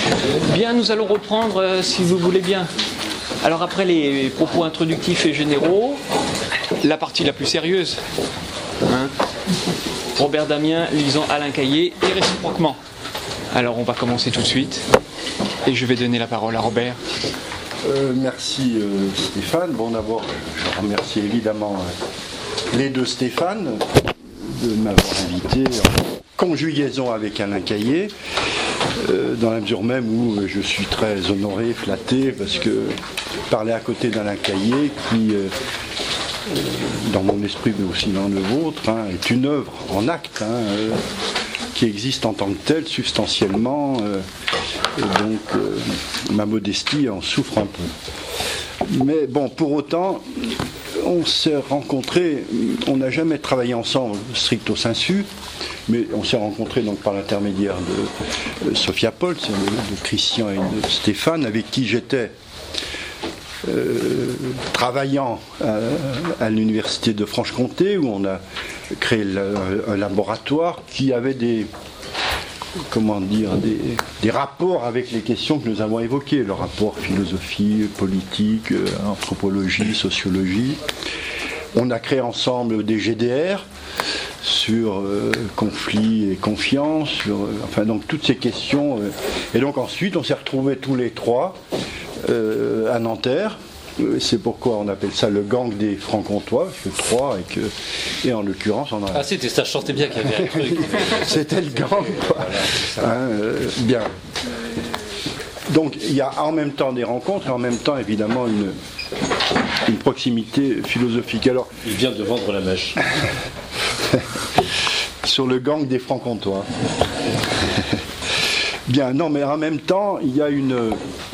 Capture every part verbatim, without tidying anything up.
Bien, nous allons reprendre, euh, si vous voulez bien. Alors après les propos introductifs et généraux, la partie la plus sérieuse. Hein. Robert Damien lisant Alain Caillé et réciproquement. Alors on va commencer tout de suite et je vais donner la parole à Robert. Euh, merci euh, Stéphane. Bon, d'abord, je remercie évidemment euh, les deux Stéphane de m'avoir invité en conjugaison avec Alain Caillé, euh, dans la mesure même où euh, je suis très honoré, flatté, parce que parler à côté d'Alain Caillé, qui, euh, euh, dans mon esprit mais aussi dans le vôtre, hein, est une œuvre en acte, hein, euh, qui existe en tant que telle, substantiellement, euh, et donc euh, ma modestie en souffre un peu. Mais bon, pour autant, on s'est rencontrés, on n'a jamais travaillé ensemble stricto sensu, mais on s'est rencontrés donc par l'intermédiaire de euh, Sophia Pols, de, de Christian et de Stéphane, avec qui j'étais euh, travaillant à, à l'université de Franche-Comté, où on a créé le, un laboratoire qui avait des, comment dire, des, des rapports avec les questions que nous avons évoquées, le rapport philosophie, politique, euh, anthropologie, sociologie. On a créé ensemble des G D R sur euh, conflit et confiance, sur, euh, enfin donc toutes ces questions. Euh, et donc ensuite on s'est retrouvés tous les trois euh, à Nanterre. C'est pourquoi on appelle ça le gang des Franc-Comtois, parce que trois, et, que, et en l'occurrence on a... Ah c'était ça, je sentais bien qu'il y avait un truc. C'était le gang, quoi. Voilà, hein, euh, bien. Donc il y a en même temps des rencontres, et en même temps évidemment une, une proximité philosophique. Alors, il vient de vendre la mèche. Sur le gang des Franc-Comtois. Bien, non, mais en même temps, il y a une...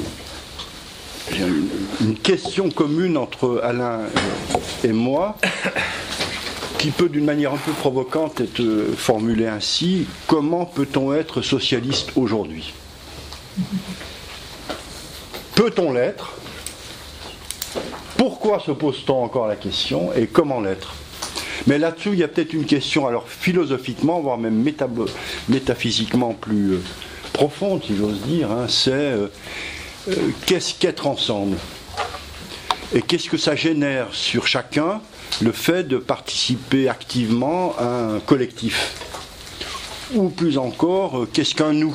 Une, une question commune entre Alain et moi qui peut d'une manière un peu provocante être formulée ainsi: comment peut-on être socialiste aujourd'hui? Peut-on l'être? Pourquoi se pose-t-on encore la question? Et comment l'être? Mais là-dessous, il y a peut-être une question, alors philosophiquement, voire même métab- métaphysiquement plus euh, profonde, si j'ose dire, hein, c'est... Euh, Euh, qu'est-ce qu'être ensemble? Et qu'est-ce que ça génère sur chacun, le fait de participer activement à un collectif? Ou plus encore, euh, qu'est-ce qu'un nous?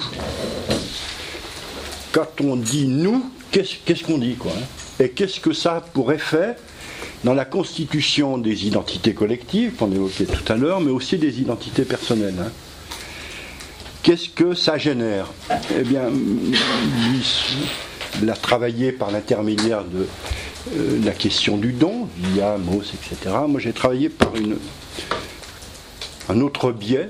Quand on dit nous, qu'est-ce, qu'est-ce qu'on dit, quoi, hein? Et qu'est-ce que ça a pour effet dans la constitution des identités collectives, qu'on évoquait tout à l'heure, mais aussi des identités personnelles, hein? Qu'est-ce que ça génère? Eh bien, lui l'a travaillé par l'intermédiaire de euh, la question du don, via Mauss, et cetera. Moi, j'ai travaillé par une, un autre biais,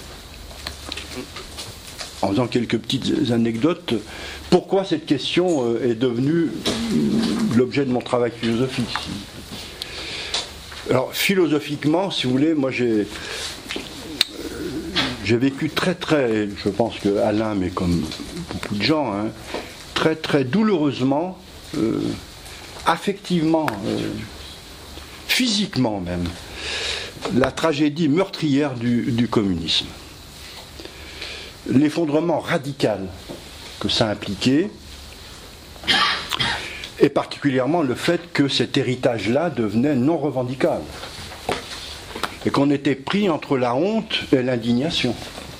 en faisant quelques petites anecdotes. Pourquoi cette question euh, est devenue l'objet de mon travail philosophique? Alors, philosophiquement, si vous voulez, moi, j'ai... J'ai vécu très très, je pense que Alain, mais comme beaucoup de gens, hein, très très douloureusement, euh, affectivement, euh, physiquement même, la tragédie meurtrière du, du communisme. L'effondrement radical que ça impliquait, et particulièrement le fait que cet héritage-là devenait non revendicable. Et qu'on était pris entre la honte et l'indignation.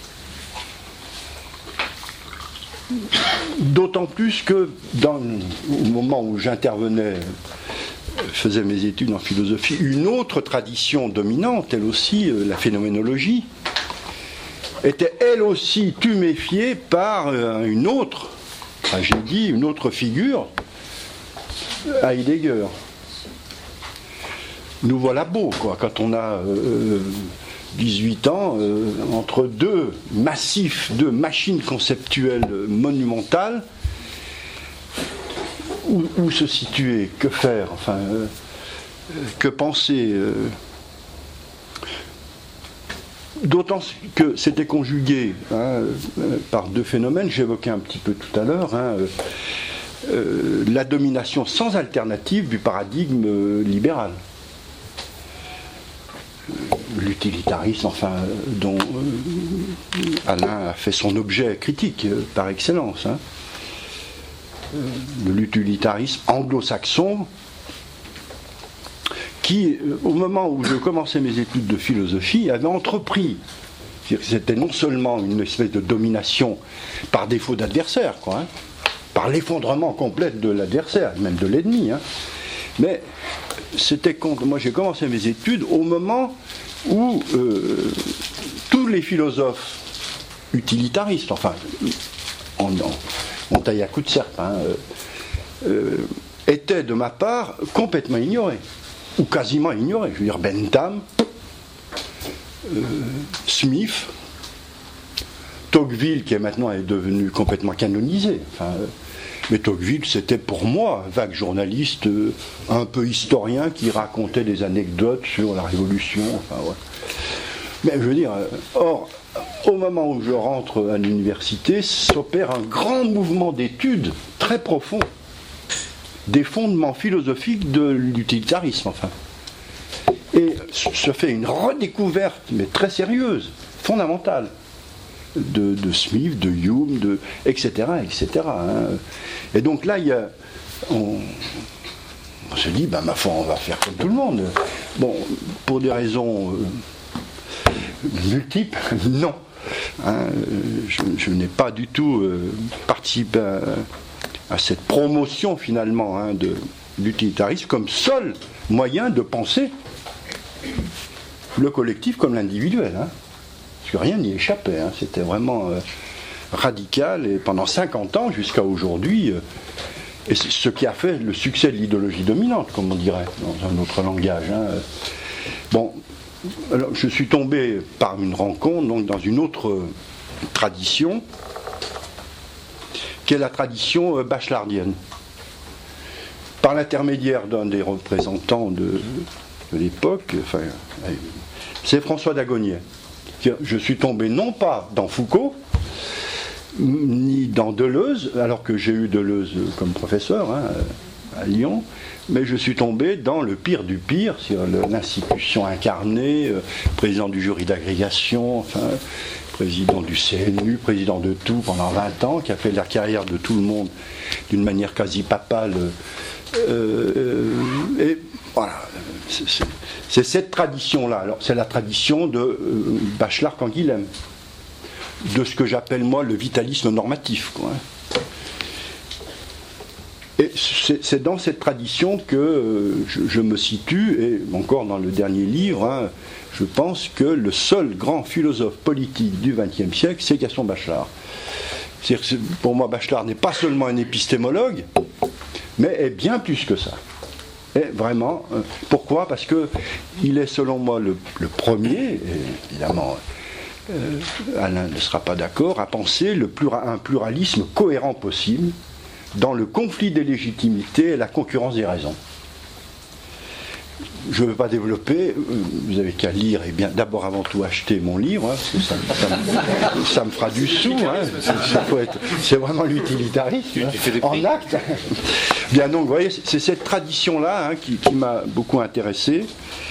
D'autant plus que, dans, au moment où j'intervenais, faisais mes études en philosophie, une autre tradition dominante, elle aussi, la phénoménologie, était elle aussi tuméfiée par une autre tragédie, une autre figure, Heidegger. Nous voilà beaux, quoi, quand on a euh, dix-huit ans, euh, entre deux massifs, deux machines conceptuelles monumentales. Où, où se situer? Que faire? Enfin, euh, que penser? euh, D'autant que c'était conjugué, hein, par deux phénomènes, j'évoquais un petit peu tout à l'heure, hein, euh, euh, la domination sans alternative du paradigme euh, libéral. L'utilitarisme, enfin, dont euh, Alain a fait son objet critique euh, par excellence, hein. de l'utilitarisme anglo-saxon, qui, au moment où je commençais mes études de philosophie, avait entrepris. C'était non seulement une espèce de domination par défaut d'adversaire, quoi, hein, par l'effondrement complet de l'adversaire, même de l'ennemi, hein, mais c'était contre. Moi, j'ai commencé mes études au moment où euh, tous les philosophes utilitaristes, enfin, en, en montaille à coups de serpe, hein, euh, euh, étaient de ma part complètement ignorés, ou quasiment ignorés. Je veux dire, Bentham, euh, Smith, Tocqueville, qui est maintenant est devenu complètement canonisé. Enfin, euh, mais Tocqueville, c'était pour moi un vague journaliste, euh, un peu historien, qui racontait des anecdotes sur la Révolution. Enfin, ouais. Mais je veux dire, euh, or, au moment où je rentre à l'université, s'opère un grand mouvement d'études très profond des fondements philosophiques de l'utilitarisme, enfin. Et se fait une redécouverte, mais très sérieuse, fondamentale, de, de Smith, de Hume, de, et cetera, et cetera. Hein. Et donc là, il y a, on, on se dit, ben, ma foi, on va faire comme tout le monde. Bon, pour des raisons euh, multiples, non. Hein, je, je n'ai pas du tout euh, participé à, à cette promotion, finalement, hein, de l'utilitarisme comme seul moyen de penser le collectif comme l'individuel. Hein. Parce que rien n'y échappait. Hein. C'était vraiment euh, radical. Et pendant cinquante ans, jusqu'à aujourd'hui, euh, et c'est ce qui a fait le succès de l'idéologie dominante, comme on dirait, dans un autre langage. Hein. Bon, alors, je suis tombé par une rencontre donc, dans une autre euh, tradition, qui est la tradition euh, bachelardienne. Par l'intermédiaire d'un des représentants de, de l'époque, enfin, c'est François Dagonier. Je suis tombé non pas dans Foucault, ni dans Deleuze, alors que j'ai eu Deleuze comme professeur hein, à Lyon, mais je suis tombé dans le pire du pire, sur l'institution incarnée, euh, président du jury d'agrégation, enfin, président du C N U, président de tout pendant vingt ans, qui a fait la carrière de tout le monde d'une manière quasi papale. Euh, euh, et voilà, c'est, c'est, c'est cette tradition-là. Alors, c'est la tradition de euh, Bachelard-Canguilhem, de ce que j'appelle moi le vitalisme normatif, quoi. Et c'est, c'est dans cette tradition que euh, je, je me situe, et encore dans le dernier livre, hein, je pense que le seul grand philosophe politique du vingtième siècle, c'est Gaston Bachelard. C'est-à-dire que pour moi, Bachelard n'est pas seulement un épistémologue, mais est bien plus que ça. Et vraiment, euh, pourquoi ? Parce qu'il est, selon moi, le, le premier, et évidemment, euh, Alain ne sera pas d'accord, à penser le plura, un pluralisme cohérent possible dans le conflit des légitimités et la concurrence des raisons. Je ne veux pas développer, vous avez qu'à lire et bien d'abord avant tout acheter mon livre, hein, parce que ça, ça, me, ça me fera du sou, hein, ça faut être, c'est vraiment l'utilitarisme hein, en acte. Bien donc, vous voyez, c'est cette tradition-là hein, qui, qui m'a beaucoup intéressé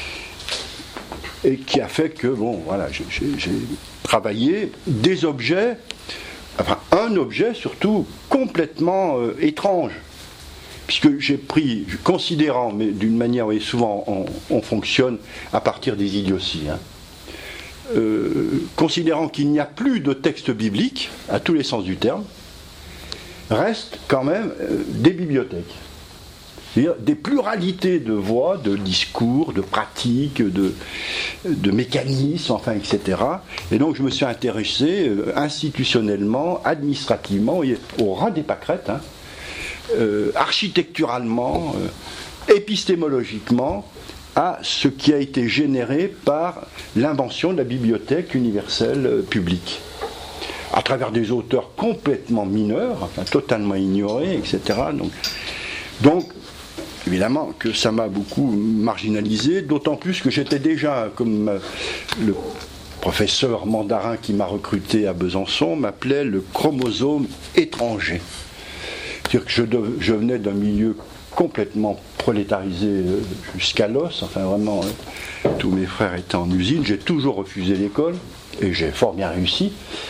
et qui a fait que, bon, voilà, j'ai, j'ai, j'ai travaillé des objets, enfin un objet surtout complètement euh, étrange. Puisque j'ai pris, considérant, mais d'une manière, oui, souvent on, on fonctionne à partir des idioties, hein, euh, considérant qu'il n'y a plus de texte biblique, à tous les sens du terme, restent quand même euh, des bibliothèques. C'est-à-dire des pluralités de voix, de discours, de pratiques, de, de mécanismes, enfin, et cetera. Et donc je me suis intéressé euh, institutionnellement, administrativement, voyez, au ras des pâquerettes, hein, Euh, architecturalement, euh, épistémologiquement, à ce qui a été généré par l'invention de la bibliothèque universelle euh, publique, à travers des auteurs complètement mineurs, enfin, totalement ignorés, et cetera. Donc, donc, évidemment que ça m'a beaucoup marginalisé, d'autant plus que j'étais déjà, comme euh, le professeur mandarin qui m'a recruté à Besançon m'appelait le chromosome étranger. C'est-à-dire que je, dev, je venais d'un milieu complètement prolétarisé euh, jusqu'à l'os, enfin vraiment, hein, tous mes frères étaient en usine, j'ai toujours refusé l'école, et j'ai fort bien réussi,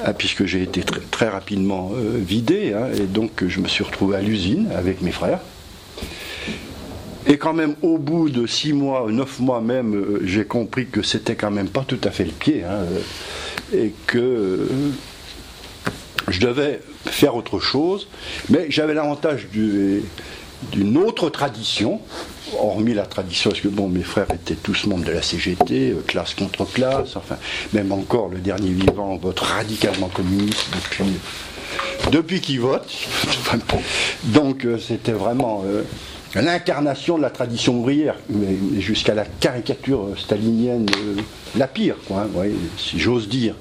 puisque j'ai été très, très rapidement euh, vidé, hein, et donc je me suis retrouvé à l'usine avec mes frères. Et quand même, au bout de six mois, neuf mois même, euh, j'ai compris que c'était quand même pas tout à fait le pied, hein, euh, et que euh, je devais faire autre chose, mais j'avais l'avantage du, d'une autre tradition, hormis la tradition, parce que bon, mes frères étaient tous membres de la C G T, euh, classe contre classe, enfin, même encore le dernier vivant vote radicalement communiste depuis, depuis qu'il vote. Donc euh, c'était vraiment euh, l'incarnation de la tradition ouvrière, mais jusqu'à la caricature stalinienne, euh, la pire, quoi, hein, ouais, si j'ose dire.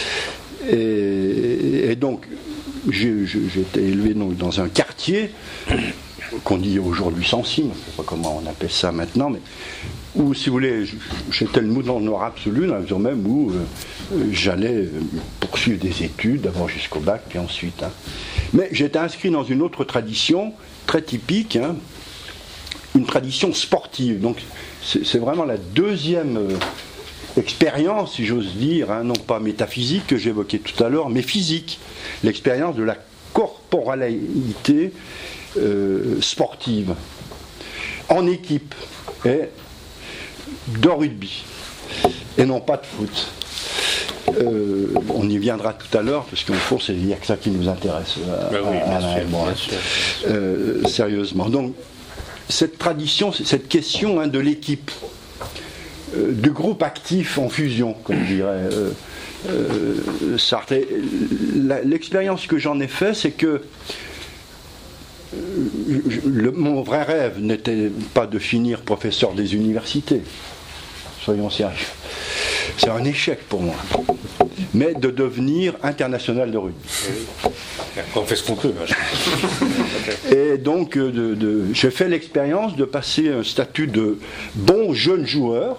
Et, et donc, j'ai, j'étais élevé donc, dans un quartier qu'on dit aujourd'hui Saint-Cyr, je ne sais pas comment on appelle ça maintenant, mais où, si vous voulez, j'étais le mouton noir absolu, dans la mesure même où euh, j'allais poursuivre des études, d'abord jusqu'au bac, puis ensuite. Hein. Mais j'étais inscrit dans une autre tradition, très typique, hein, une tradition sportive. Donc, c'est, c'est vraiment la deuxième euh, expérience, si j'ose dire, hein, non pas métaphysique que j'évoquais tout à l'heure, mais physique. L'expérience de la corporalité euh, sportive, en équipe, et de rugby, et non pas de foot. Euh, on y viendra tout à l'heure, parce qu'au fond, c'est il y a que ça qui nous intéresse, à, ben oui, à, bien à, sûr, à moi, bien sûr, bien sûr. Euh, sérieusement. Donc, cette tradition, cette question hein, de l'équipe, euh, du groupe actif en fusion, comme dirait euh, euh, Sartre. La, l'expérience que j'en ai fait, c'est que euh, le, mon vrai rêve n'était pas de finir professeur des universités, soyons sérieux. C'est un échec pour moi, mais de devenir international de rugby. Oui. On fait ce qu'on peut. Et donc, de, de, j'ai fait l'expérience de passer un statut de bon jeune joueur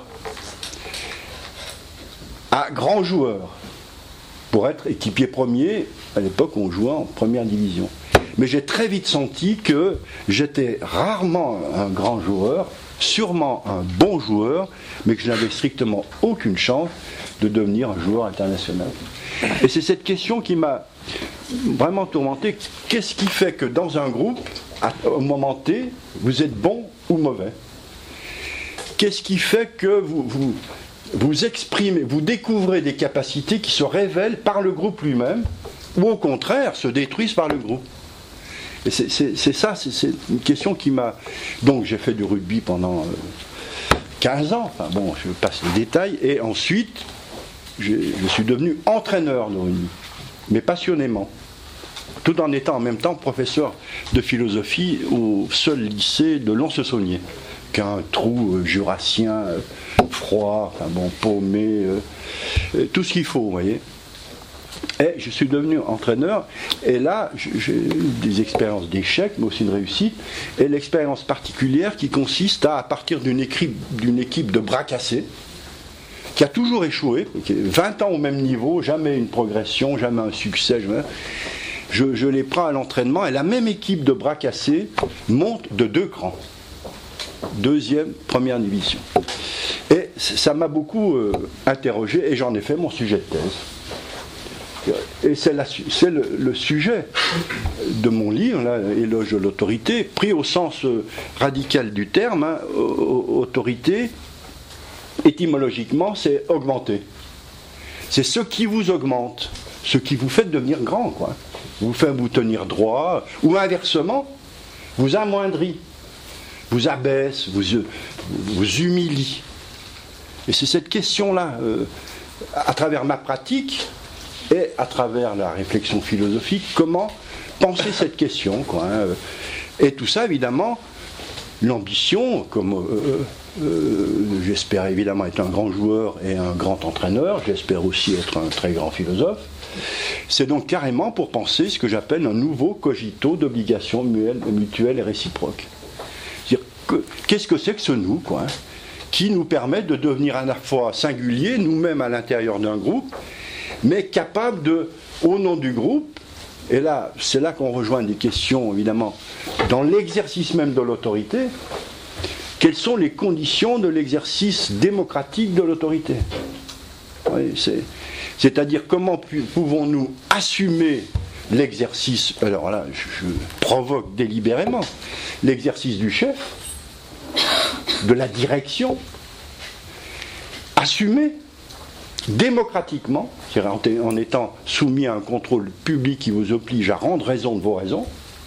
à grand joueur, pour être équipier premier. À l'époque, on jouait en première division. Mais j'ai très vite senti que j'étais rarement un grand joueur, sûrement un bon joueur, mais que je n'avais strictement aucune chance de devenir un joueur international. Et c'est cette question qui m'a vraiment tourmenté. Qu'est-ce qui fait que dans un groupe, à un moment T, vous êtes bon ou mauvais? Qu'est-ce qui fait que vous, vous, vous exprimez, vous découvrez des capacités qui se révèlent par le groupe lui-même, ou au contraire se détruisent par le groupe? Et c'est, c'est, c'est ça, c'est, c'est une question qui m'a... Donc j'ai fait du rugby pendant euh, quinze ans, enfin bon, je passe les détails, et ensuite, je, je suis devenu entraîneur de rugby, mais passionnément, tout en étant en même temps professeur de philosophie au seul lycée de Lons-le-Saunier, qu'un trou euh, jurassien, euh, froid, enfin bon, paumé, euh, euh, tout ce qu'il faut, vous voyez. Et je suis devenu entraîneur, et là, j'ai eu des expériences d'échecs, mais aussi de réussite, et l'expérience particulière qui consiste à, à partir d'une équipe, d'une équipe de bras cassés, qui a toujours échoué, qui est vingt ans au même niveau, jamais une progression, jamais un succès, jamais... Je, je les prends à l'entraînement, et la même équipe de bras cassés monte de deux crans. Deuxième, première division. Et ça m'a beaucoup euh, interrogé, et j'en ai fait mon sujet de thèse. Et c'est, la, c'est le, le sujet de mon livre, là, Éloge de l'autorité, pris au sens euh, radical du terme. Hein, autorité, étymologiquement, c'est augmenter. C'est ce qui vous augmente, ce qui vous fait devenir grand, quoi. Vous fait vous tenir droit, ou inversement, vous amoindrit, vous abaisse, vous, vous humilie. Et c'est cette question-là, euh, à travers ma pratique, et à travers la réflexion philosophique, comment penser cette question, quoi, hein. Et tout ça, évidemment, l'ambition, comme euh, euh, j'espère évidemment être un grand joueur et un grand entraîneur, j'espère aussi être un très grand philosophe, c'est donc carrément pour penser ce que j'appelle un nouveau cogito d'obligation mutuelle et réciproque. C'est-à-dire que, qu'est-ce que c'est que ce nous, quoi, hein, qui nous permet de devenir à la fois singuliers, nous-mêmes à l'intérieur d'un groupe, mais capable de, au nom du groupe, et là, c'est là qu'on rejoint des questions, évidemment, dans l'exercice même de l'autorité, quelles sont les conditions de l'exercice démocratique de l'autorité? Oui, c'est, C'est-à-dire comment pouvons-nous assumer l'exercice, alors là je, je provoque délibérément, l'exercice du chef, de la direction, assumer démocratiquement, c'est-à-dire en étant soumis à un contrôle public qui vous oblige à rendre raison de vos raisons,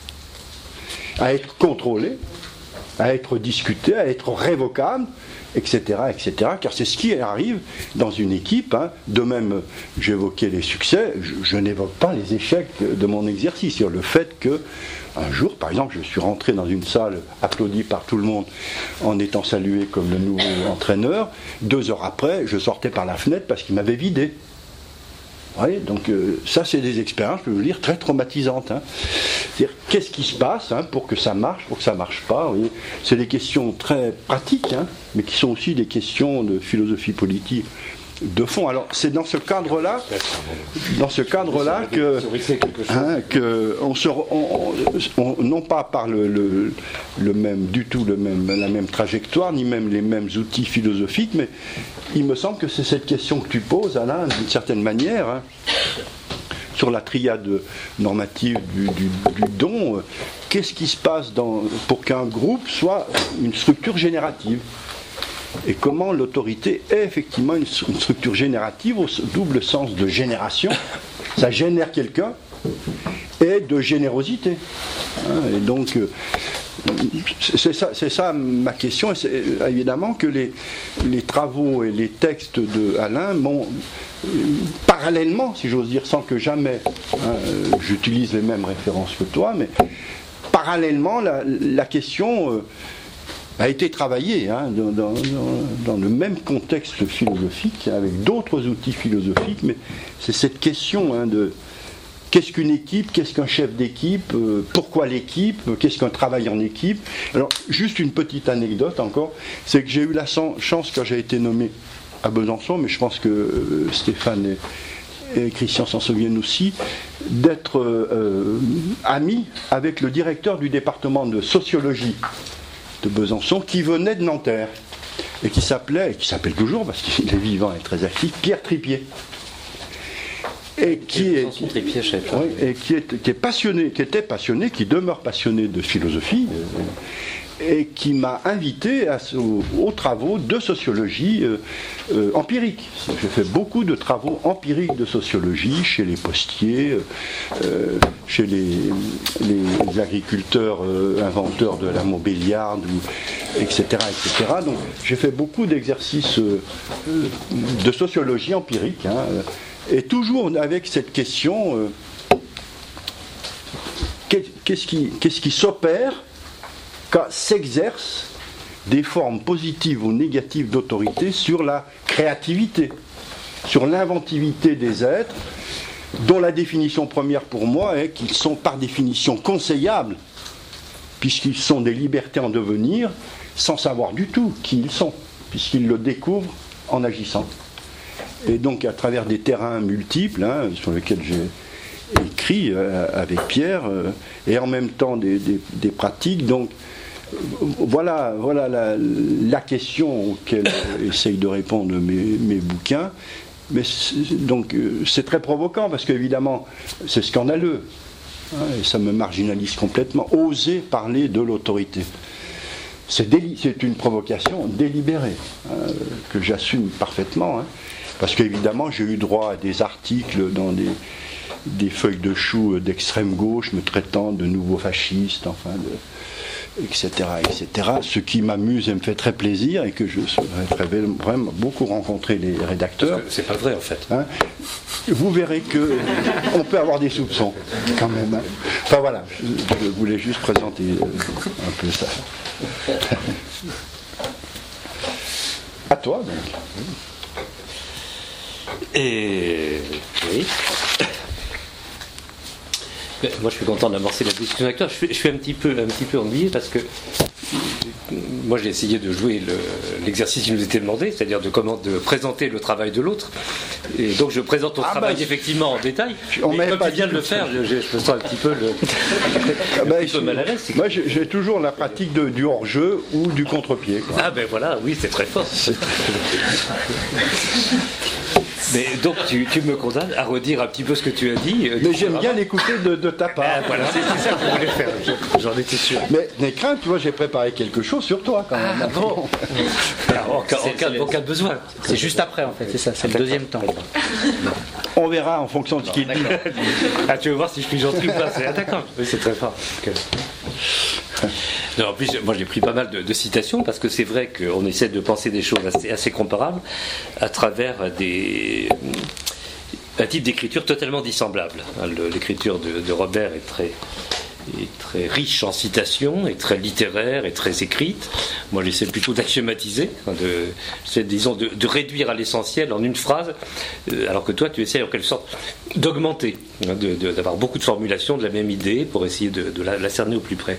à être contrôlé, à être discuté, à être révocable, et cetera, et cetera, car c'est ce qui arrive dans une équipe. Hein. De même, j'évoquais les succès, je, je n'évoque pas les échecs de mon exercice, sur le fait que un jour, par exemple, je suis rentré dans une salle applaudie par tout le monde en étant salué comme le nouveau entraîneur. Deux heures après, je sortais par la fenêtre parce qu'il m'avait vidé. Vous voyez, donc euh, ça, c'est des expériences, je peux vous dire, très traumatisantes. Hein. C'est-à-dire, qu'est-ce qui se passe hein, pour que ça marche, pour que ça ne marche pas. Vous voyez. C'est des questions très pratiques, hein, mais qui sont aussi des questions de philosophie politique de fond. Alors, c'est dans ce cadre-là, dans ce cadre-là que, hein, que on se, on, on, non pas par le, le, le même, du tout le même, la même trajectoire, ni même les mêmes outils philosophiques, mais il me semble que c'est cette question que tu poses, Alain, d'une certaine manière, hein, sur la triade normative du, du, du don. Euh, qu'est-ce qui se passe dans, pour qu'un groupe soit une structure générative ? Et comment l'autorité est effectivement une, une structure générative au double sens de génération, ça génère quelqu'un, et de générosité. Hein, et donc, euh, c'est ça, c'est ça ma question, et c'est évidemment que les, les travaux et les textes de Alain m'ont, euh, parallèlement, si j'ose dire, sans que jamais hein, euh, j'utilise les mêmes références que toi, mais parallèlement, la, la question... Euh, a été travaillé hein, dans, dans, dans le même contexte philosophique, avec d'autres outils philosophiques, mais c'est cette question hein, de qu'est-ce qu'une équipe, qu'est-ce qu'un chef d'équipe, euh, pourquoi l'équipe, qu'est-ce qu'un travail en équipe. Alors, juste une petite anecdote encore, c'est que j'ai eu la chance quand j'ai été nommé à Besançon, mais je pense que euh, Stéphane et, et Christian s'en souviennent aussi, d'être euh, ami avec le directeur du département de sociologie de Besançon, qui venait de Nanterre, et qui s'appelait, et qui s'appelle toujours, parce qu'il est vivant et très actif, Pierre Tripier. Et qui est, Tripier, chef, oui, et qui, est, qui est passionné, qui était passionné, qui demeure passionné de philosophie, et qui m'a invité à, aux, aux travaux de sociologie euh, euh, empirique. J'ai fait beaucoup de travaux empiriques de sociologie chez les postiers, euh, chez les, les agriculteurs euh, inventeurs de la Montbéliarde, ou, et cetera, et cetera. Donc j'ai fait beaucoup d'exercices euh, de sociologie empirique, hein, et toujours avec cette question euh, qu'est-ce qui, qu'est-ce qui s'opère quand s'exercent des formes positives ou négatives d'autorité sur la créativité, sur l'inventivité des êtres, dont la définition première pour moi est qu'ils sont par définition conseillables, puisqu'ils sont des libertés en devenir, sans savoir du tout qui ils sont, puisqu'ils le découvrent en agissant. Et donc à travers des terrains multiples, hein, sur lesquels j'ai écrit euh, avec Pierre, euh, et en même temps des, des, des pratiques, donc Voilà, voilà la, la question auquel essayent de répondre mes, mes bouquins. Mais donc c'est très provoquant parce qu'évidemment c'est scandaleux hein, et ça me marginalise complètement. Oser parler de l'autorité, c'est, déli- c'est une provocation délibérée hein, que j'assume parfaitement hein, parce qu'évidemment j'ai eu droit à des articles dans des, des feuilles de chou d'extrême gauche me traitant de nouveaux fascistes, enfin de etc, et cetera. Ce qui m'amuse et me fait très plaisir et que je souhaiterais vraiment beaucoup rencontrer les rédacteurs. C'est pas vrai en fait. Hein, vous verrez que on peut avoir des soupçons quand même. Hein. Enfin voilà, je, je voulais juste présenter un peu ça. À toi donc. Et oui. Moi, je suis content d'amorcer la discussion avec toi. Je suis, je suis un petit peu, un petit peu ennuyé parce que moi, j'ai essayé de jouer le, l'exercice qui nous était demandé, c'est-à-dire de, comment, de présenter le travail de l'autre. Et donc, je présente ton ah travail bah, effectivement en détail. On mais comme pas tu viens de le faire, je, je me sens un petit peu, le, ah bah, un petit peu mal à l'aise. Moi, j'ai, j'ai toujours la pratique de, du hors-jeu ou du contre-pied. Quoi. Ah ben voilà, oui, c'est très fort. C'est... Mais donc tu, tu me condamnes à redire un petit peu ce que tu as dit. Mais j'aime bien l'écouter de, de ta part. Ah, voilà, c'est, c'est ça que je voulais faire, j'en étais sûr. Mais n'aie crainte, tu vois, j'ai préparé quelque chose sur toi quand même. Ah, bon. Alors, en, cas, en, cas, en cas de besoin. C'est juste après en fait, c'est ça, c'est le deuxième temps. On verra en fonction de ce qu'il dit. Ah, tu veux voir si je suis gentil ou pas, c'est attaquant. Oui, c'est très fort. Okay. Non, en plus, moi j'ai pris pas mal de, de citations parce que c'est vrai qu'on essaie de penser des choses assez, assez comparables à travers des, un type d'écriture totalement dissemblable. L'écriture de, de Robert est très, est très riche en citations, est très littéraire, est très écrite. Moi j'essaie plutôt d'axiomatiser, de, j'essaie, disons, de, de réduire à l'essentiel en une phrase, alors que toi tu essaies en quelque sorte d'augmenter, de, de, d'avoir beaucoup de formulations de la même idée pour essayer de, de la, la cerner au plus près.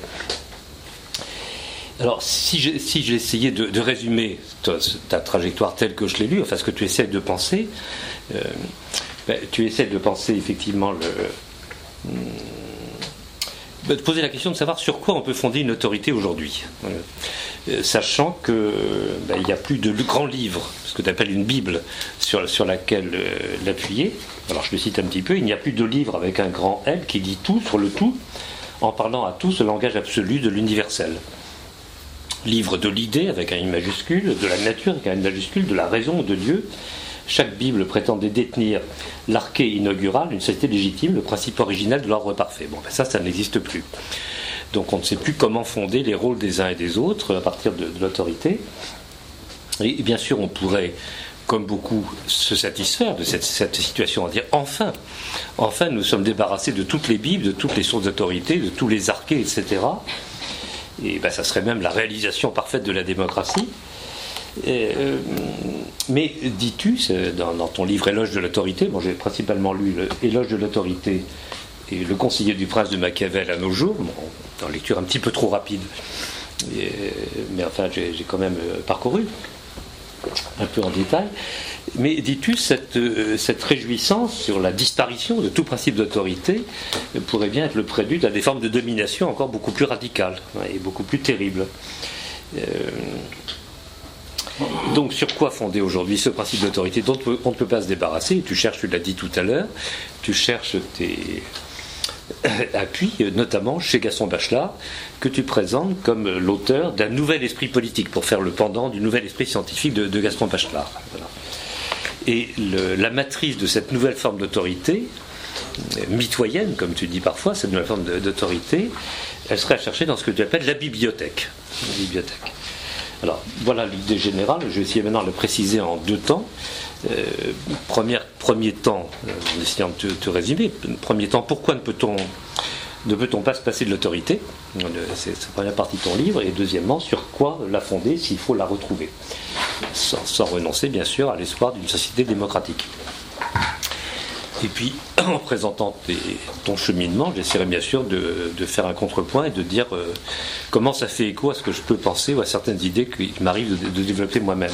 Alors, si j'ai, si j'ai essayé de, de résumer ta, ta trajectoire telle que je l'ai lue, enfin ce que tu essaies de penser, euh, ben, tu essaies de penser effectivement le, de te poser la question de savoir sur quoi on peut fonder une autorité aujourd'hui. Euh, sachant qu'il ben, n'y a plus de grands livres, ce que tu appelles une Bible, sur, sur laquelle euh, l'appuyer. Alors je le cite un petit peu, il n'y a plus de livre avec un grand L qui dit tout sur le tout, en parlant à tous le langage absolu de l'universel. Livre de l'idée avec un I majuscule, de la nature avec un N majuscule, de la raison de Dieu. Chaque Bible prétendait détenir l'arché inaugural, une société légitime, le principe originel de l'ordre parfait. Bon, ben ça, ça n'existe plus. Donc on ne sait plus comment fonder les rôles des uns et des autres à partir de, de l'autorité. Et bien sûr, on pourrait, comme beaucoup, se satisfaire de cette, cette situation, à dire enfin, enfin nous sommes débarrassés de toutes les Bibles, de toutes les sources d'autorité, de tous les archés, et cetera. Et ben, ça serait même la réalisation parfaite de la démocratie. Et, euh, mais dis-tu, dans, dans ton livre Éloge de l'autorité, bon, j'ai principalement lu Éloge de l'autorité et Le conseiller du prince de Machiavel à nos jours, bon, en lecture un petit peu trop rapide, et, mais enfin j'ai, j'ai quand même parcouru un peu en détail. Mais dis-tu, cette, cette réjouissance sur la disparition de tout principe d'autorité pourrait bien être le prélude à des formes de domination encore beaucoup plus radicales et beaucoup plus terribles. Euh, donc sur quoi fonder aujourd'hui ce principe d'autorité dont on ne peut pas se débarrasser? Tu cherches, tu l'as dit tout à l'heure, tu cherches tes appuis, notamment chez Gaston Bachelard, que tu présentes comme l'auteur d'un nouvel esprit politique, pour faire le pendant du nouvel esprit scientifique de, de Gaston Bachelard. Voilà. Et le, la matrice de cette nouvelle forme d'autorité, mitoyenne, comme tu dis parfois, cette nouvelle forme de, d'autorité, elle serait à chercher dans ce que tu appelles la bibliothèque. La bibliothèque. Alors, voilà l'idée générale, je vais essayer maintenant de le préciser en deux temps. Euh, premier, premier temps, euh, en essayant de te, te résumer, premier temps, pourquoi ne peut-on, ne peut-on pas se passer de l'autorité? C'est la première partie de ton livre. Et deuxièmement, sur quoi la fonder s'il faut la retrouver, sans, sans renoncer bien sûr à l'espoir d'une société démocratique. Et puis, en présentant tes, ton cheminement, j'essaierai bien sûr de, de faire un contrepoint et de dire euh, comment ça fait écho à ce que je peux penser ou à certaines idées qu'il m'arrive de, de développer moi-même.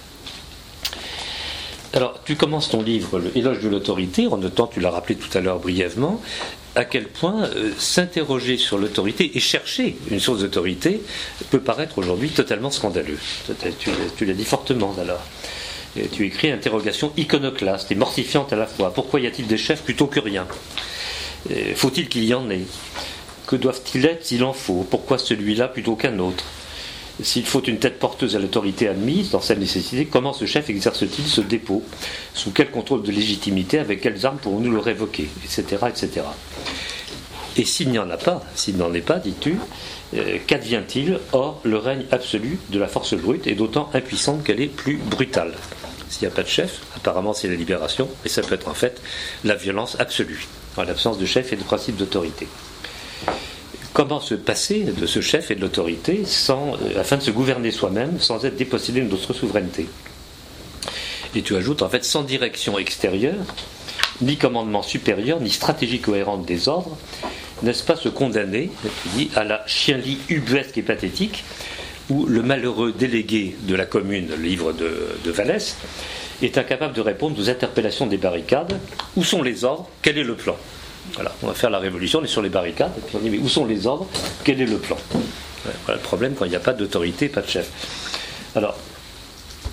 Alors, tu commences ton livre, Éloge de l'autorité, en notant, tu l'as rappelé tout à l'heure brièvement, à quel point euh, s'interroger sur l'autorité et chercher une source d'autorité peut paraître aujourd'hui totalement scandaleux. Tu, tu l'as dit fortement alors. Et tu écris interrogation iconoclaste et mortifiante à la fois. Pourquoi y a-t-il des chefs plutôt que rien? et Faut-il qu'il y en ait? Que doivent-ils être s'il en faut? Pourquoi celui-là plutôt qu'un autre? S'il faut une tête porteuse à l'autorité admise, dans sa nécessité, comment ce chef exerce-t-il ce dépôt? Sous quel contrôle de légitimité? Avec quelles armes pourrons-nous le révoquer? Etc. et cetera. Et s'il n'y en a pas, s'il n'en est pas, dis-tu, euh, qu'advient-il? Or, le règne absolu de la force brute est d'autant impuissante qu'elle est plus brutale. S'il n'y a pas de chef, apparemment c'est la libération, et ça peut être en fait la violence absolue, en l'absence de chef et de principe d'autorité. Comment se passer de ce chef et de l'autorité sans, euh, afin de se gouverner soi-même sans être dépossédé de notre souveraineté? Et tu ajoutes en fait sans direction extérieure, ni commandement supérieur, ni stratégie cohérente des ordres, n'est-ce pas se condamner, tu dis, à la chienlit ubuesque et pathétique où le malheureux délégué de la commune, le livre de, de Vallès, est incapable de répondre aux interpellations des barricades. Où sont les ordres? Quel est le plan? Voilà, on va faire la révolution, on est sur les barricades, et puis on dit mais où sont les ordres? Quel est le plan? Voilà le problème quand il n'y a pas d'autorité, pas de chef. Alors,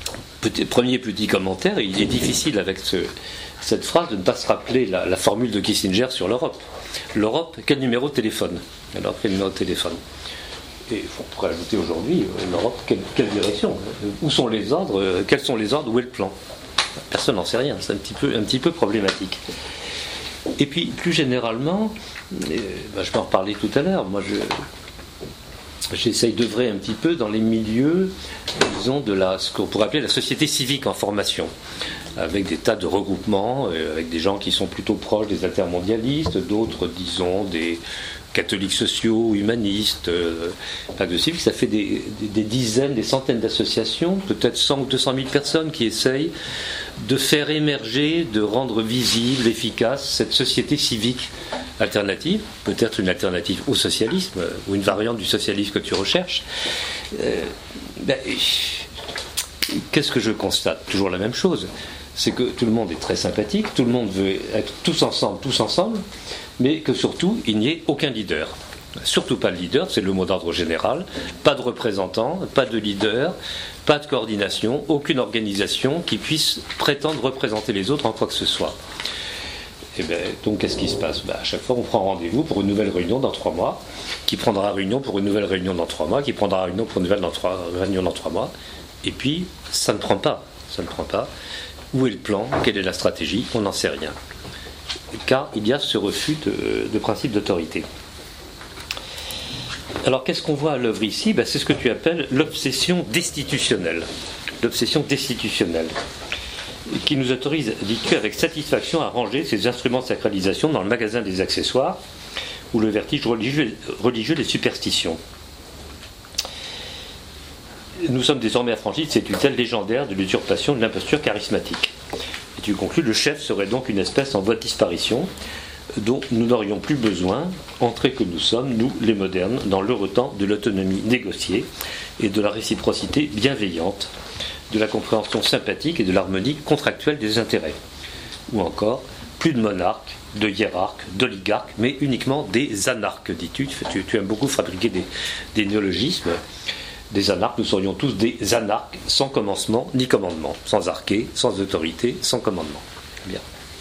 petit, premier petit commentaire, il est difficile avec ce, cette phrase de ne pas se rappeler la, la formule de Kissinger sur l'Europe. L'Europe, quel numéro de téléphone? Alors, quel numéro de téléphone? Et on pourrait ajouter aujourd'hui, l'Europe, quelle, quelle direction? Où sont les ordres? Quels sont les ordres? Où est le plan? Personne n'en sait rien, c'est un petit peu, un petit peu problématique. Et puis, plus généralement, euh, ben, je vais en reparler tout à l'heure, moi je... J'essaye d'œuvrer un petit peu dans les milieux, disons, de la, ce qu'on pourrait appeler la société civique en formation, avec des tas de regroupements, avec des gens qui sont plutôt proches des altermondialistes, d'autres, disons, des catholiques sociaux, humanistes, euh, pas de civiques. Ça fait des, des, des dizaines, des centaines d'associations, peut-être cent ou deux cent mille personnes qui essayent de faire émerger, de rendre visible, efficace cette société civique alternative, peut-être une alternative au socialisme, ou une variante du socialisme que tu recherches. Euh, ben, qu'est-ce que je constate? Toujours la même chose. C'est que tout le monde est très sympathique, tout le monde veut être tous ensemble, tous ensemble, mais que surtout, il n'y ait aucun leader. Surtout pas de leader, c'est le mot d'ordre général. Pas de représentant, pas de leader, pas de coordination, aucune organisation qui puisse prétendre représenter les autres en quoi que ce soit. Et bien, donc, qu'est-ce qui se passe? Ben, à chaque fois, on prend rendez-vous pour une nouvelle réunion dans trois mois, qui prendra réunion pour une nouvelle réunion dans trois mois, qui prendra réunion pour une nouvelle dans trois, réunion dans trois mois, et puis, ça ne prend pas. Ça ne prend pas. Où est le plan? Quelle est la stratégie? On n'en sait rien. Car il y a ce refus de, de principe d'autorité. Alors, qu'est-ce qu'on voit à l'œuvre ici? Ben, c'est ce que tu appelles l'obsession destitutionnelle. L'obsession destitutionnelle, qui nous autorise, dis-tu, avec satisfaction à ranger ces instruments de sacralisation dans le magasin des accessoires, ou le vertige religieux, religieux des superstitions. Nous sommes désormais affranchis de cette tutelle légendaire de l'usurpation de l'imposture charismatique. Et tu conclus, le chef serait donc une espèce en voie de disparition, dont nous n'aurions plus besoin, entrés que nous sommes, nous les modernes, dans l'heureux temps de l'autonomie négociée et de la réciprocité bienveillante, de la compréhension sympathique et de l'harmonie contractuelle des intérêts. Ou encore, plus de monarques, de hiérarques, d'oligarques, mais uniquement des anarques, dis-tu. Tu, tu aimes beaucoup fabriquer des, des néologismes. Des anarques, nous serions tous des anarques sans commencement ni commandement, sans arché, sans autorité, sans commandement. Bien.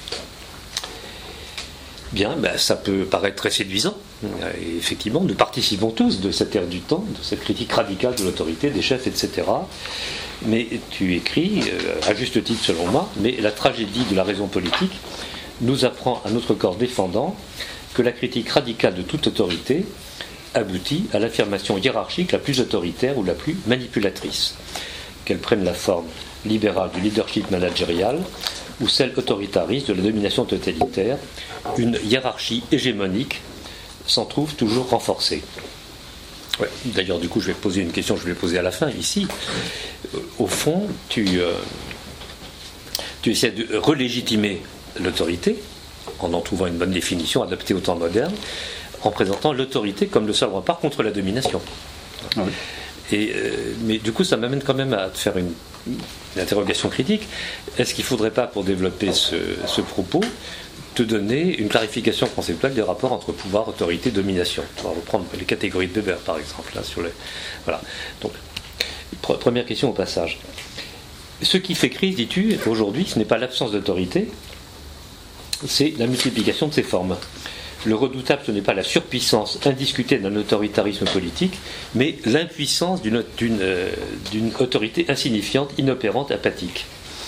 Bien, ben, ça peut paraître très séduisant. Et effectivement, nous participons tous de cette ère du temps, de cette critique radicale de l'autorité, des chefs, et cetera. Mais tu écris, euh, à juste titre selon moi, mais la tragédie de la raison politique nous apprend à notre corps défendant que la critique radicale de toute autorité aboutit à l'affirmation hiérarchique la plus autoritaire ou la plus manipulatrice, qu'elle prenne la forme libérale du leadership managérial ou celle autoritariste de la domination totalitaire. Une hiérarchie hégémonique s'en trouve toujours renforcée. Ouais. D'ailleurs, du coup, je vais poser une question, je vais poser à la fin, ici. Au fond, tu, euh, tu essaies de relégitimer l'autorité, en en trouvant une bonne définition adaptée au temps moderne, en présentant l'autorité comme le seul rempart contre la domination. Ah oui. Et, euh, mais du coup, ça m'amène quand même à te faire une, une interrogation critique. Est-ce qu'il ne faudrait pas, pour développer ce, ce propos, te donner une clarification conceptuelle des rapports entre pouvoir, autorité, domination? On va reprendre les catégories de Weber, par exemple. Là, sur les... Voilà. Donc, pre- première question au passage. Ce qui fait crise, dis-tu, aujourd'hui, ce n'est pas l'absence d'autorité, c'est la multiplication de ses formes. Le redoutable, ce n'est pas la surpuissance indiscutée d'un autoritarisme politique, mais l'impuissance d'une, d'une, euh, d'une autorité insignifiante, inopérante, apathique.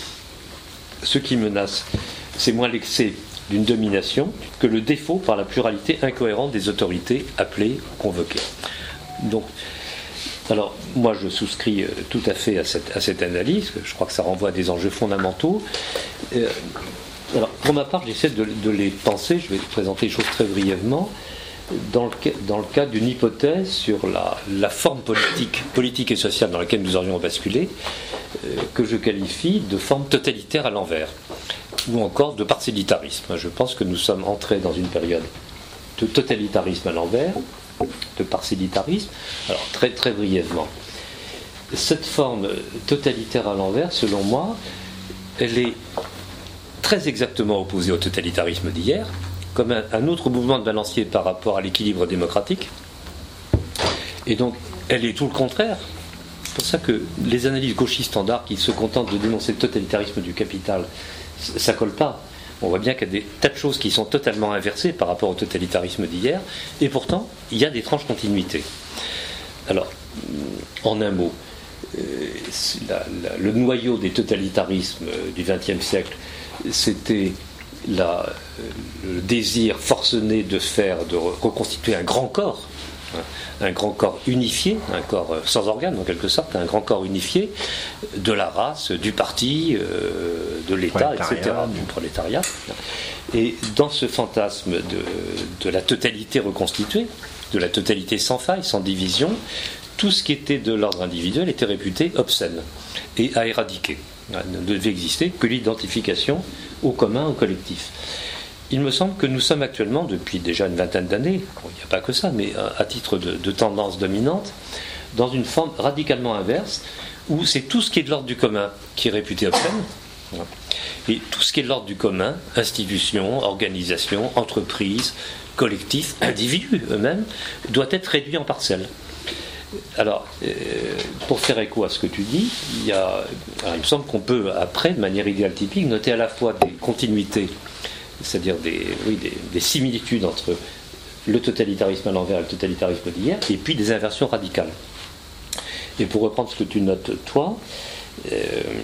Ce qui menace, c'est moins l'excès d'une domination que le défaut par la pluralité incohérente des autorités appelées ou convoquées. Donc, alors, moi je souscris euh, tout à fait à cette, à cette analyse, je crois que ça renvoie à des enjeux fondamentaux. Euh, alors, pour ma part, j'essaie de, de les penser, je vais te présenter les choses très brièvement, dans le, dans le cadre d'une hypothèse sur la, la forme politique, politique et sociale dans laquelle nous aurions basculé, euh, que je qualifie de forme totalitaire à l'envers, ou encore de parcellitarisme. Je pense que nous sommes entrés dans une période de totalitarisme à l'envers, de parcellitarisme. Alors, très, très brièvement, cette forme totalitaire à l'envers, selon moi, elle est très exactement opposée au totalitarisme d'hier, comme un, un autre mouvement de balancier par rapport à l'équilibre démocratique. Et donc, elle est tout le contraire pour ça que les analyses gauchistes standards qui se contentent de dénoncer le totalitarisme du capital, ça ne colle pas. On voit bien qu'il y a des tas de choses qui sont totalement inversées par rapport au totalitarisme d'hier, et pourtant, il y a d'étranges continuités. Alors, en un mot, euh, la, la, le noyau des totalitarismes du vingtième siècle, c'était la, le désir forcené de faire, de reconstituer un grand corps, un grand corps unifié, un corps sans organes en quelque sorte, un grand corps unifié de la race, du parti, euh, de l'État, et cetera, du prolétariat. Et dans ce fantasme de, de la totalité reconstituée, de la totalité sans faille, sans division, tout ce qui était de l'ordre individuel était réputé obscène et à éradiquer. Il ne devait exister que l'identification au commun, au collectif. Il me semble que nous sommes actuellement, depuis déjà une vingtaine d'années, bon, il n'y a pas que ça, mais à titre de, de tendance dominante, dans une forme radicalement inverse, où c'est tout ce qui est de l'ordre du commun qui est réputé obscène, et tout ce qui est de l'ordre du commun, institutions, organisations, entreprises, collectifs, individus eux-mêmes, doit être réduit en parcelles. Alors, euh, pour faire écho à ce que tu dis, il, y a, alors, il me semble qu'on peut, après, de manière idéale typique, noter à la fois des continuités, c'est-à-dire des, oui, des, des similitudes entre le totalitarisme à l'envers et le totalitarisme d'hier, et puis des inversions radicales. Et pour reprendre ce que tu notes, toi, euh,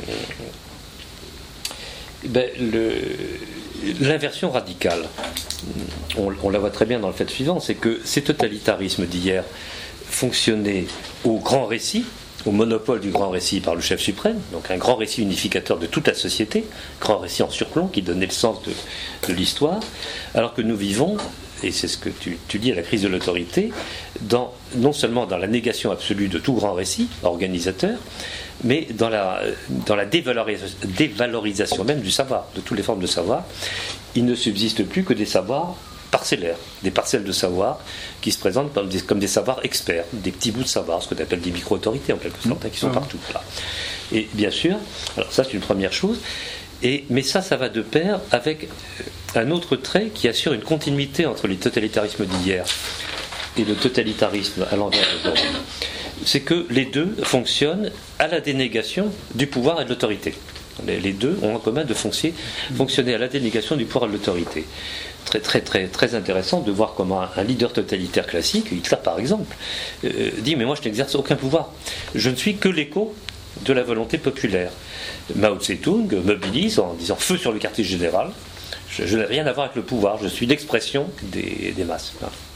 ben, le, l'inversion radicale, on, on la voit très bien dans le fait suivant, c'est que ces totalitarismes d'hier fonctionnaient au grand récit, au monopole du grand récit par le chef suprême, donc un grand récit unificateur de toute la société, grand récit en surplomb qui donnait le sens de, de l'histoire, alors que nous vivons, et c'est ce que tu, tu dis à la crise de l'autorité, dans, non seulement dans la négation absolue de tout grand récit organisateur, mais dans la, dans la dévalorisation, dévalorisation même du savoir, de toutes les formes de savoir. Il ne subsiste plus que des savoirs parcellaires, des parcelles de savoir qui se présentent comme des, comme des savoirs experts, des petits bouts de savoir, ce qu'on appelle des micro-autorités en quelque sorte, qui sont mmh. partout là. Et bien sûr, alors ça c'est une première chose, et, mais ça, ça va de pair avec un autre trait qui assure une continuité entre les totalitarismes d'hier et le totalitarisme à l'envers de l'autre. C'est que les deux fonctionnent à la dénégation du pouvoir et de l'autorité. Les deux ont en commun de fonctionner à la dénégation du pouvoir et de l'autorité. Très, très, très, très intéressant de voir comment un leader totalitaire classique, Hitler par exemple, euh, dit « mais moi je n'exerce aucun pouvoir, je ne suis que l'écho de la volonté populaire ». Mao Tse-tung mobilise en disant « feu sur le quartier général, je, je n'ai rien à voir avec le pouvoir, je suis l'expression des, des masses ».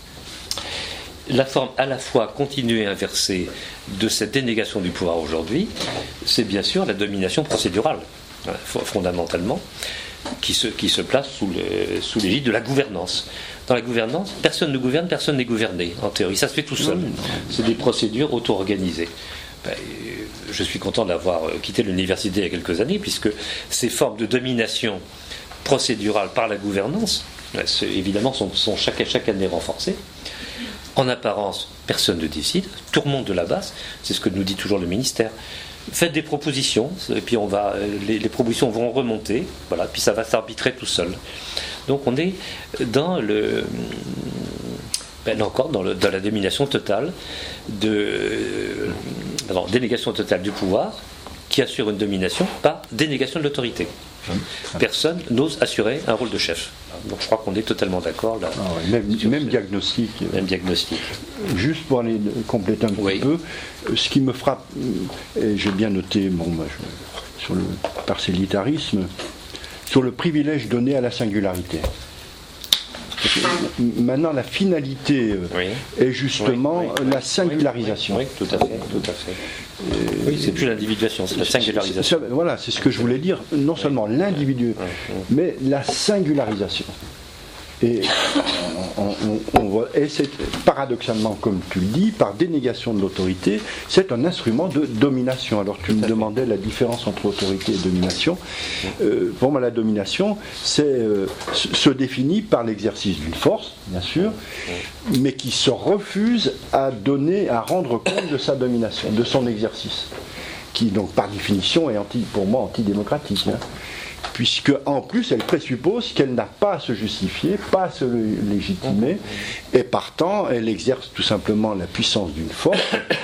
La forme à la fois continue et inversée de cette dénégation du pouvoir aujourd'hui, c'est bien sûr la domination procédurale, fondamentalement, qui se, qui se place sous, le, sous l'égide de la gouvernance. Dans la gouvernance, personne ne gouverne, personne n'est gouverné, en théorie. Ça se fait tout seul. C'est des procédures auto-organisées. Ben, je suis content d'avoir quitté l'université il y a quelques années, puisque ces formes de domination procédurale par la gouvernance, évidemment, sont, sont chaque, chaque année renforcées. En apparence, personne ne décide, tout remonte de la base, c'est ce que nous dit toujours le ministère. Faites des propositions, et puis on va, les, les propositions vont remonter, voilà, puis ça va s'arbitrer tout seul. Donc on est dans le, ben encore dans, le, dans la domination totale, de, alors, délégation totale du pouvoir, qui assure une domination par dénégation de l'autorité. Personne n'ose assurer un rôle de chef. Donc je crois qu'on est totalement d'accord là. Ah ouais, même, même diagnostic. Même diagnostic. Juste pour aller compléter un petit oui. peu, ce qui me frappe, et j'ai bien noté bon, bah, je, sur le parcellitarisme, sur le privilège donné à la singularité. Maintenant, la finalité oui. est justement oui, oui, la singularisation. Oui, tout à fait, tout à fait. Euh, oui, c'est plus l'individuation, c'est la singularisation. C'est, c'est, voilà, c'est ce que je voulais dire. Non seulement oui. l'individu, oui, oui. mais la singularisation. Et, on, on, on voit, et c'est paradoxalement, comme tu le dis, par dénégation de l'autorité, c'est un instrument de domination. Alors tu me demandais la différence entre autorité et domination. Euh, pour moi, la domination, c'est, euh, se définit par l'exercice d'une force, bien sûr, mais qui se refuse à donner, à rendre compte de sa domination, de son exercice, qui donc par définition est anti, pour moi antidémocratique. Hein. puisque en plus elle présuppose qu'elle n'a pas à se justifier, pas à se légitimer, et partant elle exerce tout simplement la puissance d'une force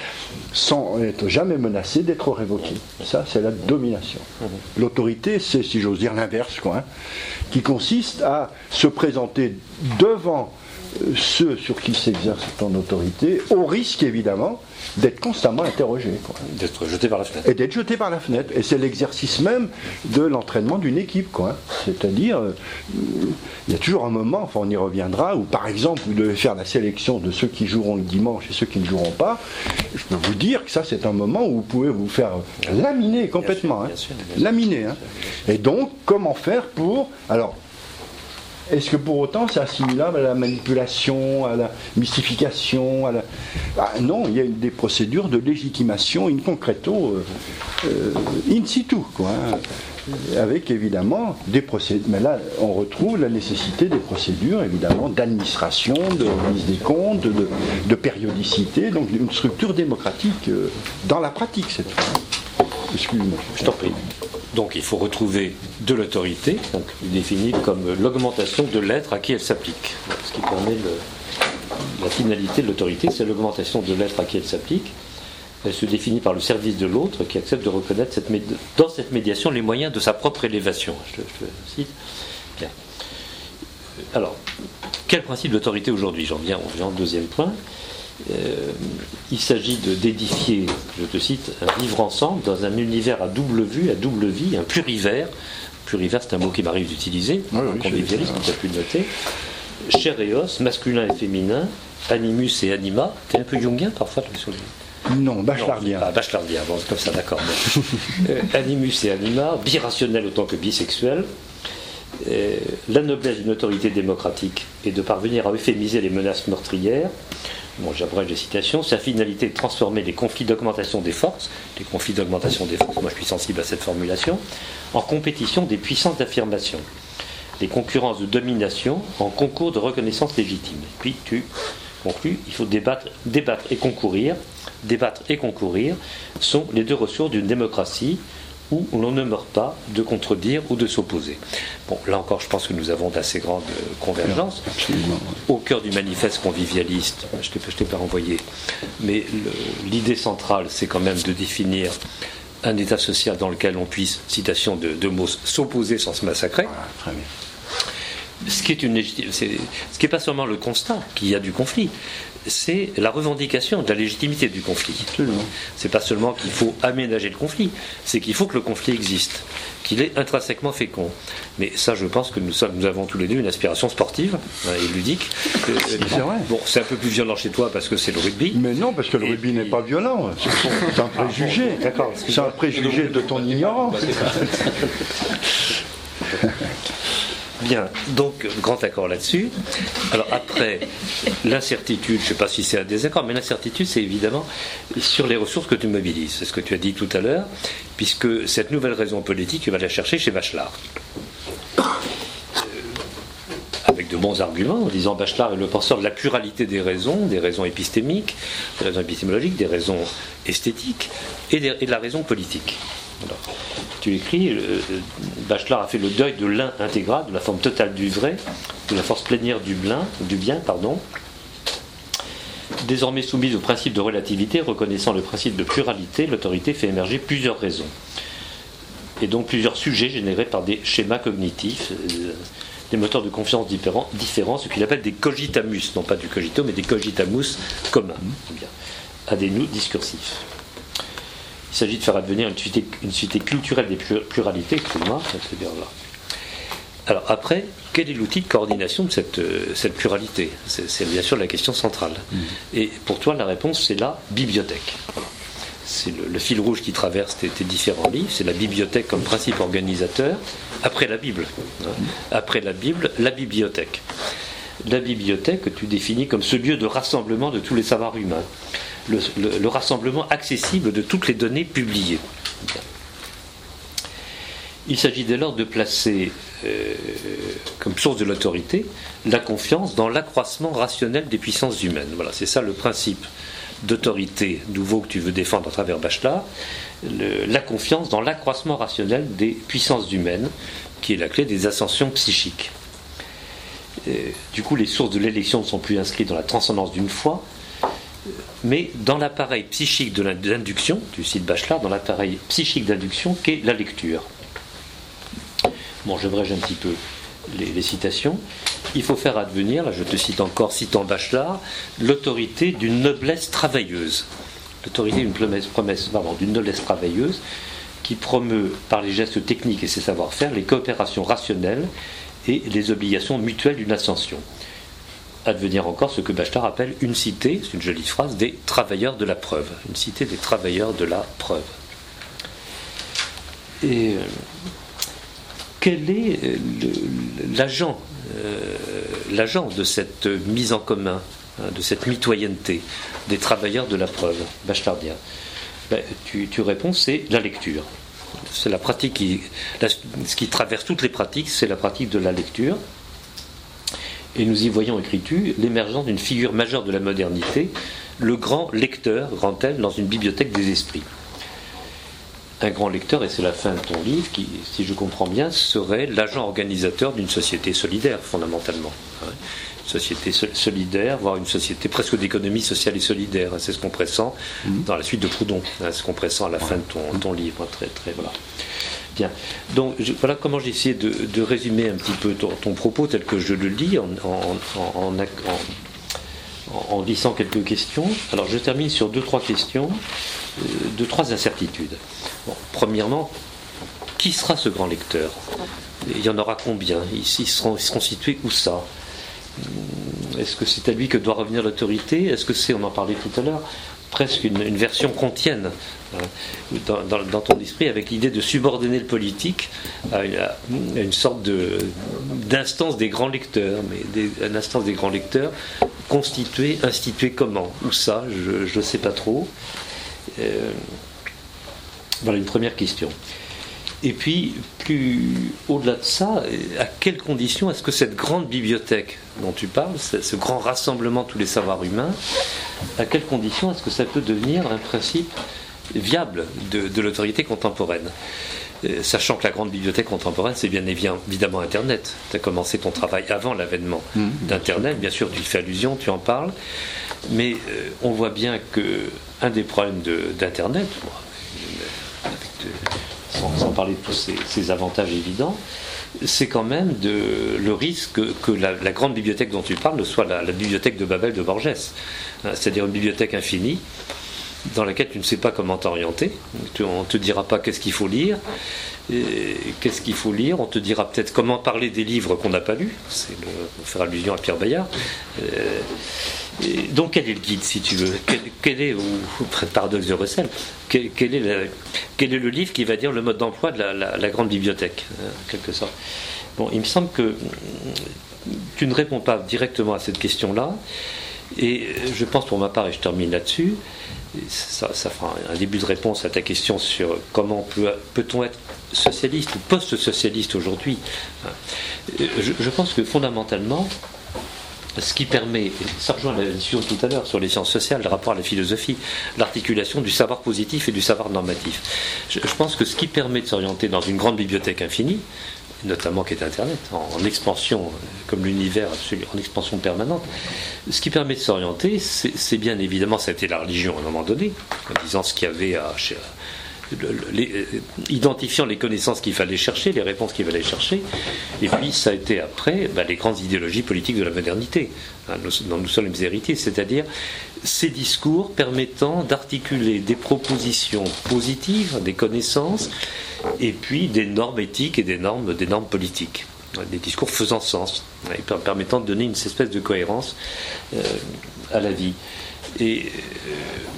sans être jamais menacée d'être révoquée. Ça, c'est la domination. L'autorité, c'est, si j'ose dire, l'inverse, quoi, hein, qui consiste à se présenter devant ceux sur qui s'exerce ton autorité, au risque évidemment d'être constamment interrogé. Quoi. D'être jeté par la fenêtre. Et d'être jeté par la fenêtre. Et c'est l'exercice même de l'entraînement d'une équipe. Quoi. C'est-à-dire, euh, il y a toujours un moment, enfin on y reviendra, où par exemple vous devez faire la sélection de ceux qui joueront le dimanche et ceux qui ne joueront pas. Je peux vous dire que ça c'est un moment où vous pouvez vous faire laminer complètement. Bien sûr, bien sûr, bien sûr. Laminer. Hein. Et donc, comment faire pour... Alors, est-ce que pour autant c'est assimilable à la manipulation, à la mystification, à la... Ah, non, il y a des procédures de légitimation in concreto, euh, euh, in situ, quoi, hein, avec évidemment des procédures. Mais là, on retrouve la nécessité des procédures, évidemment, d'administration, de remise des comptes, de, de périodicité, donc une structure démocratique euh, dans la pratique cette fois. Excuse-moi. Je t'en prie. Donc il faut retrouver de l'autorité, donc définie comme l'augmentation de l'être à qui elle s'applique. Ce qui permet le, la finalité de l'autorité, c'est l'augmentation de l'être à qui elle s'applique. Elle se définit par le service de l'autre qui accepte de reconnaître cette médi- dans cette médiation les moyens de sa propre élévation. Je, je, je cite. Bien. Alors, quel principe d'autorité aujourd'hui ? J'en viens, on vient au deuxième point. Euh, il s'agit de, d'édifier, je te cite, un vivre ensemble dans un univers à double vue, à double vie, un plurivers. Plurivers, c'est un mot qui m'arrive d'utiliser, oui, oui, convivialiste, tu as pu le noter. Chair et os, masculin et féminin, animus et anima. Tu es un peu jungien parfois, je me souviens. Non, bachelardien. Ah, bachelardien, bon, c'est comme ça, d'accord. Bon. euh, animus et anima, birationnel autant que bisexuel. Euh, la noblesse d'une autorité démocratique est de parvenir à euphémiser les menaces meurtrières. Bon, j'abrège les citations. Sa finalité est de transformer les conflits d'augmentation des forces, les conflits d'augmentation des forces, moi je suis sensible à cette formulation, en compétition des puissances d'affirmation, les concurrences de domination en concours de reconnaissance légitime. Puis tu conclus, il faut débattre, débattre et concourir. Débattre et concourir sont les deux ressources d'une démocratie où l'on ne meurt pas de contredire ou de s'opposer. Bon, là encore, je pense que nous avons d'assez grandes convergences. Au cœur du manifeste convivialiste, je ne t'ai pas renvoyé, mais le, l'idée centrale, c'est quand même de définir un état social dans lequel on puisse, citation de, de Mauss, s'opposer sans se massacrer. Ah, très bien. Ce qui est une légitime, c'est, ce qui n'est pas seulement le constat qu'il y a du conflit, c'est la revendication de la légitimité du conflit. Absolument. C'est pas seulement qu'il faut aménager le conflit, c'est qu'il faut que le conflit existe, qu'il est intrinsèquement fécond. Mais ça, je pense que nous, sommes, nous avons tous les deux une aspiration sportive hein, et ludique. Euh, c'est vrai. Bon, c'est un peu plus violent chez toi parce que c'est le rugby. Mais non, parce que le et rugby puis... n'est pas violent. C'est, c'est un préjugé. Ah bon, d'accord. C'est un préjugé de ton ignorance. Bien, donc grand accord là-dessus. Alors après, l'incertitude, je ne sais pas si c'est un désaccord, mais l'incertitude c'est évidemment sur les ressources que tu mobilises. C'est ce que tu as dit tout à l'heure, puisque cette nouvelle raison politique, tu vas la chercher chez Bachelard. Euh, avec de bons arguments, en disant Bachelard est le penseur de la pluralité des raisons, des raisons épistémiques, des raisons épistémologiques, des raisons esthétiques et, des, et de la raison politique. Alors, tu écris, euh, Bachelard a fait le deuil de l'un intégral, de la forme totale du vrai, de la force plénière du bien, du bien, pardon. Désormais soumise au principe de relativité, reconnaissant le principe de pluralité, l'autorité fait émerger plusieurs raisons. Et donc plusieurs sujets générés par des schémas cognitifs, euh, des moteurs de confiance différents, différents, ce qu'il appelle des cogitamus, non pas du cogito, mais des cogitamus communs, bien, à des nœuds discursifs. Il s'agit de faire advenir une suité, une suité culturelle des pluralités, excuse-moi, c'est-à-dire là. Alors après, quel est l'outil de coordination de cette, cette pluralité ? c'est, c'est bien sûr la question centrale. Mmh. Et pour toi, la réponse, c'est la bibliothèque. Voilà. C'est le, le fil rouge qui traverse tes, tes différents livres, c'est la bibliothèque comme principe organisateur, après la Bible. Hein. Après la Bible, la bibliothèque. La bibliothèque que tu définis comme ce lieu de rassemblement de tous les savoirs humains. Le, le, le rassemblement accessible de toutes les données publiées. Il s'agit dès lors de placer euh, comme source de l'autorité la confiance dans l'accroissement rationnel des puissances humaines. Voilà, c'est ça le principe d'autorité nouveau que tu veux défendre à travers Bachelard, le, la confiance dans l'accroissement rationnel des puissances humaines qui est la clé des ascensions psychiques. Et, du coup, les sources de l'élection ne sont plus inscrites dans la transcendance d'une foi, mais dans l'appareil psychique de l'induction, tu cites Bachelard, dans l'appareil psychique d'induction qu'est la lecture. Bon, j'abrège un petit peu les, les citations. Il faut faire advenir, là je te cite encore, citant Bachelard, l'autorité d'une noblesse travailleuse. L'autorité d'une promesse, promesse, pardon, d'une noblesse travailleuse qui promeut par les gestes techniques et ses savoir-faire les coopérations rationnelles et les obligations mutuelles d'une ascension. Advenir encore ce que Bachelard appelle une cité, c'est une jolie phrase, des travailleurs de la preuve. Une cité des travailleurs de la preuve. Et euh, quel est le, l'agent, euh, l'agent de cette mise en commun, hein, de cette mitoyenneté des travailleurs de la preuve bachelardien? Ben, tu, tu réponds, c'est la lecture. C'est la pratique qui, la, ce qui traverse toutes les pratiques, c'est la pratique de la lecture. Et nous y voyons écrit l'émergence d'une figure majeure de la modernité, le grand lecteur, grand L, dans une bibliothèque des esprits. Un grand lecteur, et c'est la fin de ton livre, qui, si je comprends bien, serait l'agent organisateur d'une société solidaire, fondamentalement. Une société solidaire, voire une société presque d'économie sociale et solidaire. C'est ce qu'on pressent dans la suite de Proudhon, ce qu'on pressent à la fin de ton, ton livre. Très, très, voilà. Bien. Donc je, voilà comment j'ai essayé de, de résumer un petit peu ton, ton propos tel que je le lis en, en, en, en, en, en glissant quelques questions. Alors je termine sur deux, trois questions, euh, deux, trois incertitudes. Bon, premièrement, qui sera ce grand lecteur? Il y en aura combien? Ils, ils, seront, ils seront situés où ça? Est-ce que c'est à lui que doit revenir l'autorité? Est-ce que c'est, on en parlait tout à l'heure, presque une, une version contienne hein, dans, dans, dans ton esprit, avec l'idée de subordonner le politique à une, à une sorte de, d'instance des grands lecteurs, mais des, une instance des grands lecteurs constituée, instituée comment? Où ça? Je ne sais pas trop. Euh, voilà une première question. Et puis, plus au-delà de ça, à quelles conditions est-ce que cette grande bibliothèque dont tu parles, ce, ce grand rassemblement de tous les savoirs humains, à quelles conditions est-ce que ça peut devenir un principe viable de, de l'autorité contemporaine? euh, Sachant que la grande bibliothèque contemporaine, c'est bien évidemment Internet. Tu as commencé ton travail avant l'avènement mmh. d'Internet, bien sûr, tu y fais allusion, tu en parles, mais euh, on voit bien qu'un des problèmes de, d'Internet, bon, avec de, Sans, sans parler de tous ces, ces avantages évidents, c'est quand même de, le risque que, que la, la grande bibliothèque dont tu parles soit la, la bibliothèque de Babel de Borges, c'est-à-dire une bibliothèque infinie dans laquelle tu ne sais pas comment t'orienter. On ne te dira pas qu'est-ce qu'il faut lire, et qu'est-ce qu'il faut lire, on te dira peut-être comment parler des livres qu'on n'a pas lus, c'est le, pour faire allusion à Pierre Bayard. Euh, Et donc quel est le guide, si tu veux? Quel, quel est, ou paradoxe de Russell, quel, quel, est la, quel est le livre qui va dire le mode d'emploi de la, la, la grande bibliothèque, en quelque sorte? Bon, il me semble que tu ne réponds pas directement à cette question-là, et je pense pour ma part, et je termine là-dessus, ça, ça fera un début de réponse à ta question sur comment peut, peut-on être socialiste ou post-socialiste aujourd'hui. Je, je pense que fondamentalement, ce qui permet, ça rejoint la discussion de tout à l'heure sur les sciences sociales, le rapport à la philosophie, l'articulation du savoir positif et du savoir normatif. Je, je pense que ce qui permet de s'orienter dans une grande bibliothèque infinie, notamment qui est Internet, en, en expansion, comme l'univers absolu, en expansion permanente, ce qui permet de s'orienter, c'est, c'est bien évidemment, ça a été la religion à un moment donné, en disant ce qu'il y avait à... Chez, Le, les, identifiant les connaissances qu'il fallait chercher, les réponses qu'il fallait chercher, et puis ça a été après bah, les grandes idéologies politiques de la modernité, hein, nous, dont nous sommes les héritiers, c'est-à-dire ces discours permettant d'articuler des propositions positives, des connaissances, et puis des normes éthiques et des normes, des normes politiques, des discours faisant sens, hein, et permettant de donner une espèce de cohérence euh, à la vie. Et euh,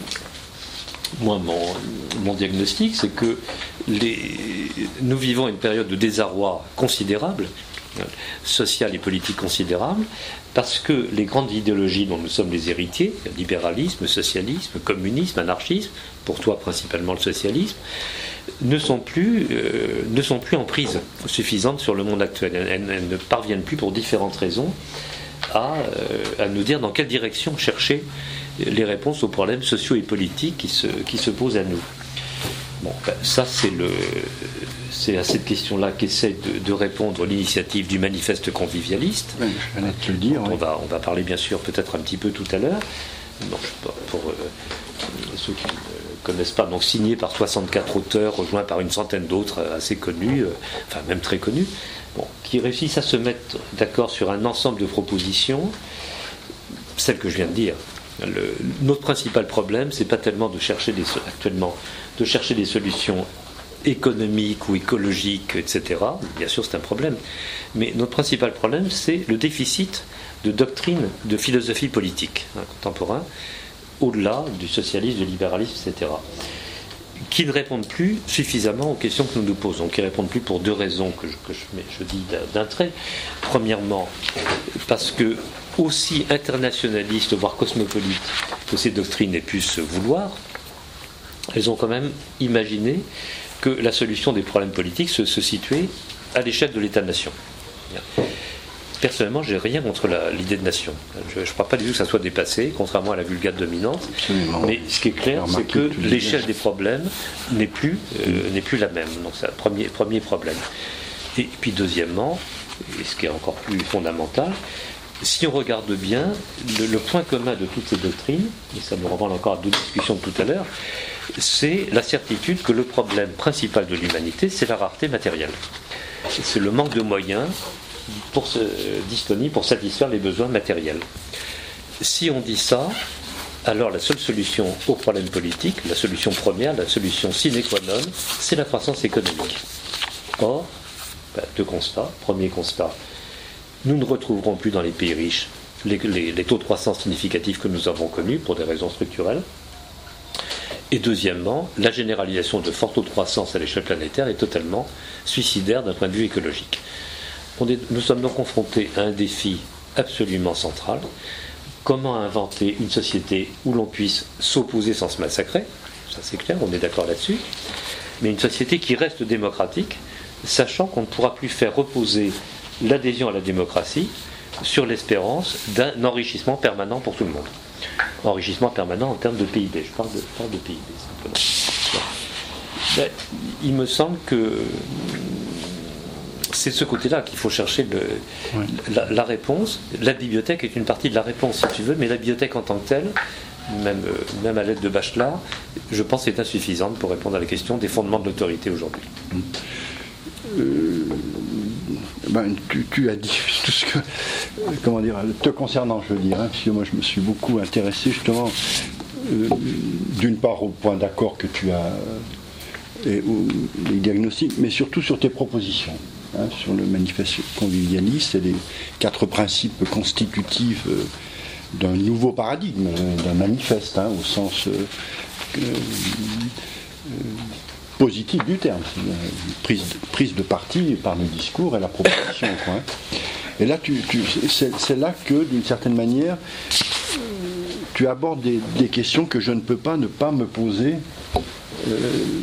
moi, mon, mon diagnostic, c'est que les, nous vivons une période de désarroi considérable, social et politique considérable, parce que les grandes idéologies dont nous sommes les héritiers, libéralisme, socialisme, communisme, anarchisme, pour toi principalement le socialisme, ne sont plus, euh, ne sont plus en prise suffisante sur le monde actuel. Elles, elles ne parviennent plus, pour différentes raisons, à, euh, à nous dire dans quelle direction chercher les réponses aux problèmes sociaux et politiques qui se, qui se posent à nous. Bon, ben, ça c'est le, c'est à cette question-là qu'essaie de, de répondre l'initiative du manifeste convivialiste. Oui, je venais de te le dire. On oui. va, on va parler bien sûr peut-être un petit peu tout à l'heure. Non, je, pour euh, ceux qui ne connaissent pas, donc signé par soixante-quatre auteurs, rejoints par une centaine d'autres assez connus, euh, enfin même très connus, bon, qui réussissent à se mettre d'accord sur un ensemble de propositions, celles que je viens de dire. Le, notre principal problème, c'est pas tellement de chercher des, actuellement de chercher des solutions économiques ou écologiques, et cetera. Bien sûr, c'est un problème. Mais notre principal problème, c'est le déficit de doctrine, de philosophie politique hein, contemporain, au-delà du socialisme, du libéralisme, et cetera, qui ne répondent plus suffisamment aux questions que nous nous posons, qui ne répondent plus pour deux raisons que je, que je, je dis d'un trait. Premièrement, parce que aussi internationalistes, voire cosmopolites, que ces doctrines aient pu se vouloir, elles ont quand même imaginé que la solution des problèmes politiques se, se situait à l'échelle de l'État-nation. Personnellement, j'ai rien contre l'idée de nation. Je ne crois pas du tout que ça soit dépassé, contrairement à la vulgate dominante. Absolument. Mais ce qui est clair, c'est que l'échelle des problèmes n'est plus, euh, n'est plus la même. Donc c'est un premier, premier problème. Et puis deuxièmement, et ce qui est encore plus fondamental, si on regarde bien, le, le point commun de toutes ces doctrines, et ça me renvoie encore à d'autres discussions de tout à l'heure, c'est la certitude que le problème principal de l'humanité, c'est la rareté matérielle. C'est le manque de moyens pour se, disponibles pour satisfaire les besoins matériels. Si on dit ça, alors la seule solution au problème politique, la solution première, la solution sine qua non, c'est la croissance économique. Or, ben, deux constats. Premier constat, nous ne retrouverons plus dans les pays riches les, les, les taux de croissance significatifs que nous avons connus pour des raisons structurelles. Et deuxièmement, la généralisation de forts taux de croissance à l'échelle planétaire est totalement suicidaire d'un point de vue écologique. On est, nous sommes donc confrontés à un défi absolument central. Comment inventer une société où l'on puisse s'opposer sans se massacrer? Ça c'est clair, on est d'accord là-dessus. Mais une société qui reste démocratique, sachant qu'on ne pourra plus faire reposer l'adhésion à la démocratie sur l'espérance d'un enrichissement permanent pour tout le monde. Enrichissement permanent en termes de P I B. Je parle de, je parle de P I B simplement. Ben, il me semble que c'est de ce côté-là qu'il faut chercher le, oui. la, la réponse. La bibliothèque est une partie de la réponse, si tu veux, mais la bibliothèque en tant que telle, même, même à l'aide de Bachelard, je pense est insuffisante pour répondre à la question des fondements de l'autorité aujourd'hui. Euh, ben, tu, tu as dit tout ce que, comment dire, te concernant, je veux dire, hein, parce que moi je me suis beaucoup intéressé justement, euh, d'une part au point d'accord que tu as, et aux, les diagnostics, mais surtout sur tes propositions, hein, sur le manifeste convivialiste et les quatre principes constitutifs euh, d'un nouveau paradigme, euh, d'un manifeste, hein, au sens euh, euh, euh, positif du terme, c'est une prise de, prise de parti par le discours et la proposition. Quoi, hein. Et là, tu, tu, c'est, c'est là que, d'une certaine manière, tu abordes des, des questions que je ne peux pas ne pas me poser euh,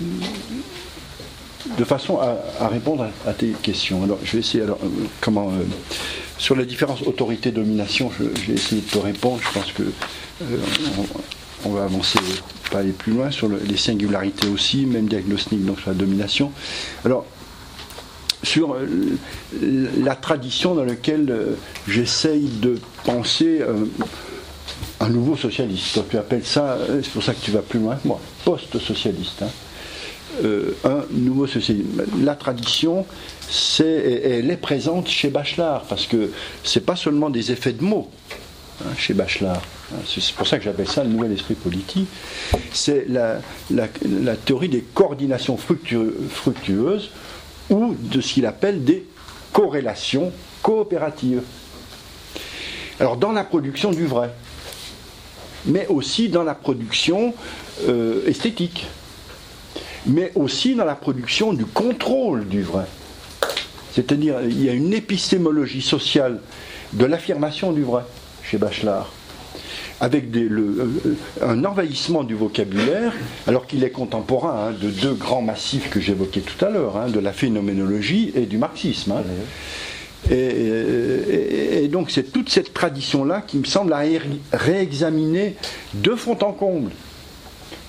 de façon à, à répondre à, à tes questions. Alors, je vais essayer. Alors, euh, comment euh, sur la différence autorité-domination, je, je vais essayer de te répondre. Je pense que euh, on, on va avancer, pas aller plus loin sur le, les singularités aussi, même diagnostic donc sur la domination. Alors, sur euh, la tradition dans laquelle euh, j'essaye de penser euh, un nouveau socialiste. Donc, tu appelles ça, c'est pour ça que tu vas plus loin que moi, post-socialiste. Hein. Euh, un nouveau socialiste. La tradition, c'est, elle est présente chez Bachelard, parce que c'est pas seulement des effets de mots hein, chez Bachelard. C'est pour ça que j'appelle ça le nouvel esprit politique. C'est la, la, la théorie des coordinations fructueux, fructueuses ou de ce qu'il appelle des corrélations coopératives. Alors dans la production du vrai, mais aussi dans la production euh, esthétique, mais aussi dans la production du contrôle du vrai. C'est-à-dire, il y a une épistémologie sociale de l'affirmation du vrai chez Bachelard, avec des, le, un envahissement du vocabulaire, alors qu'il est contemporain hein, de deux grands massifs que j'évoquais tout à l'heure, hein, de la phénoménologie et du marxisme. Hein. Et, et, et donc c'est toute cette tradition-là qui me semble à réexaminer de fond en comble.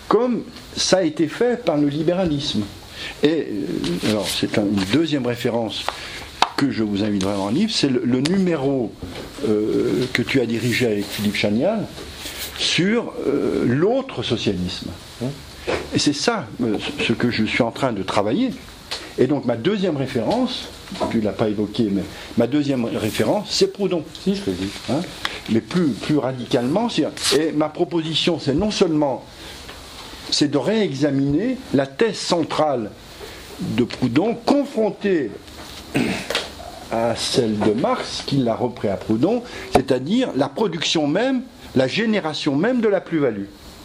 comme ça a été fait par le libéralisme. Et alors c'est un, une deuxième référence que je vous invite vraiment en livre, c'est le, le numéro euh, que tu as dirigé avec Philippe Chagnal sur euh, l'autre socialisme. Et c'est ça euh, ce que je suis en train de travailler. Et donc ma deuxième référence, tu ne l'as pas évoqué, mais ma deuxième référence, c'est Proudhon. Si, je le dis. Hein, mais plus, plus radicalement. Et ma proposition, c'est non seulement c'est de réexaminer la thèse centrale de Proudhon, confrontée à celle de Marx, qui l'a repris à Proudhon, c'est-à-dire la production même, la génération même de la plus-value.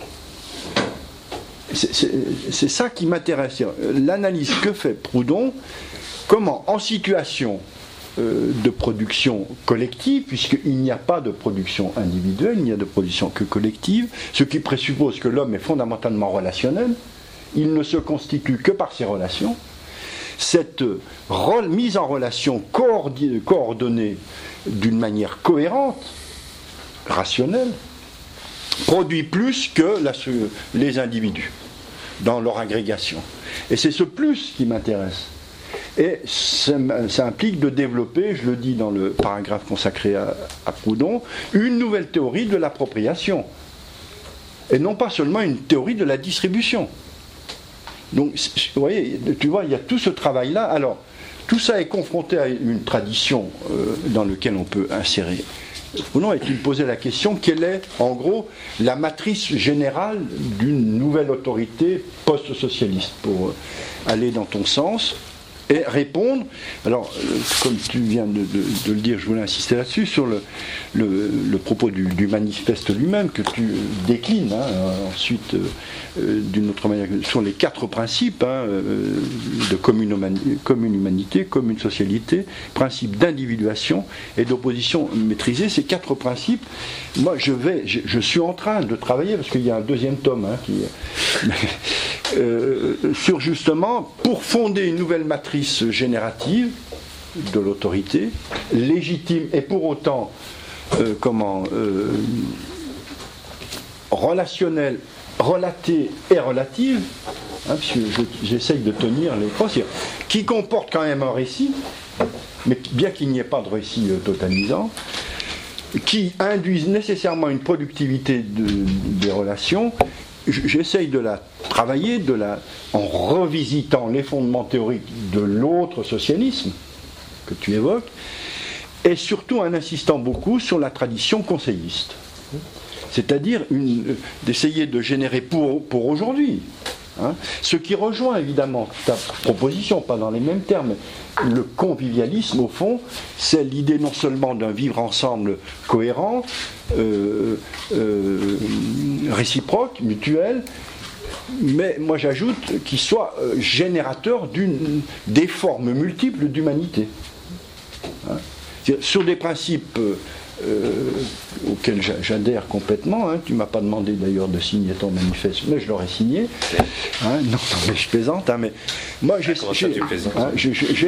C'est, c'est, c'est ça qui m'intéresse. L'analyse que fait Proudhon, comment, en situation euh, de production collective, puisqu'il n'y a pas de production individuelle, il n'y a de production que collective, ce qui présuppose que l'homme est fondamentalement relationnel, il ne se constitue que par ses relations. Cette rôle, mise en relation coordi- coordonnée d'une manière cohérente, rationnelle, produit plus que la, les individus dans leur agrégation. Et c'est ce plus qui m'intéresse. Et ça, ça implique de développer, je le dis dans le paragraphe consacré à, à Proudhon, une nouvelle théorie de l'appropriation. Et non pas seulement une théorie de la distribution. Donc, vous voyez, tu vois, il y a tout ce travail-là. Alors, tout ça est confronté à une tradition euh, dans laquelle on peut insérer. Proudhon est-il posé la question, quelle est, en gros, la matrice générale d'une nouvelle autorité post-socialiste, pour aller dans ton sens et répondre. Alors, comme tu viens de, de, de le dire, je voulais insister là-dessus, sur le, le, le propos du, du manifeste lui-même, que tu déclines hein, ensuite euh, d'une autre manière, sur les quatre principes hein, euh, de commune, humani- commune humanité, commune socialité, principe d'individuation et d'opposition maîtrisée. Ces quatre principes, moi je vais, je, je suis en train de travailler, parce qu'il y a un deuxième tome hein, qui, euh, sur justement, pour fonder une nouvelle matrice générative de l'autorité, légitime et pour autant euh, comment euh, relationnelle, relatée et relative, hein, puisque je, j'essaye de tenir les phrases, qui comporte quand même un récit, mais bien qu'il n'y ait pas de récit euh, totalisant, qui induisent nécessairement une productivité de, des relations. J'essaye de la travailler de la, en revisitant les fondements théoriques de l'autre socialisme que tu évoques, et surtout en insistant beaucoup sur la tradition conseilliste. C'est-à-dire une, d'essayer de générer pour, pour aujourd'hui, hein, ce qui rejoint évidemment ta proposition, pas dans les mêmes termes. Le convivialisme, au fond, c'est l'idée non seulement d'un vivre ensemble cohérent, euh, euh, réciproque, mutuel, mais moi j'ajoute qu'il soit euh, générateur d'une, des formes multiples d'humanité. Hein, sur des principes euh, euh, auxquels j'adhère complètement, hein, tu ne m'as pas demandé d'ailleurs de signer ton manifeste, mais je l'aurais signé. Hein, non, non, mais je plaisante, hein, mais moi j'ai, ah, j'ai, hein, j'ai, j'ai, j'ai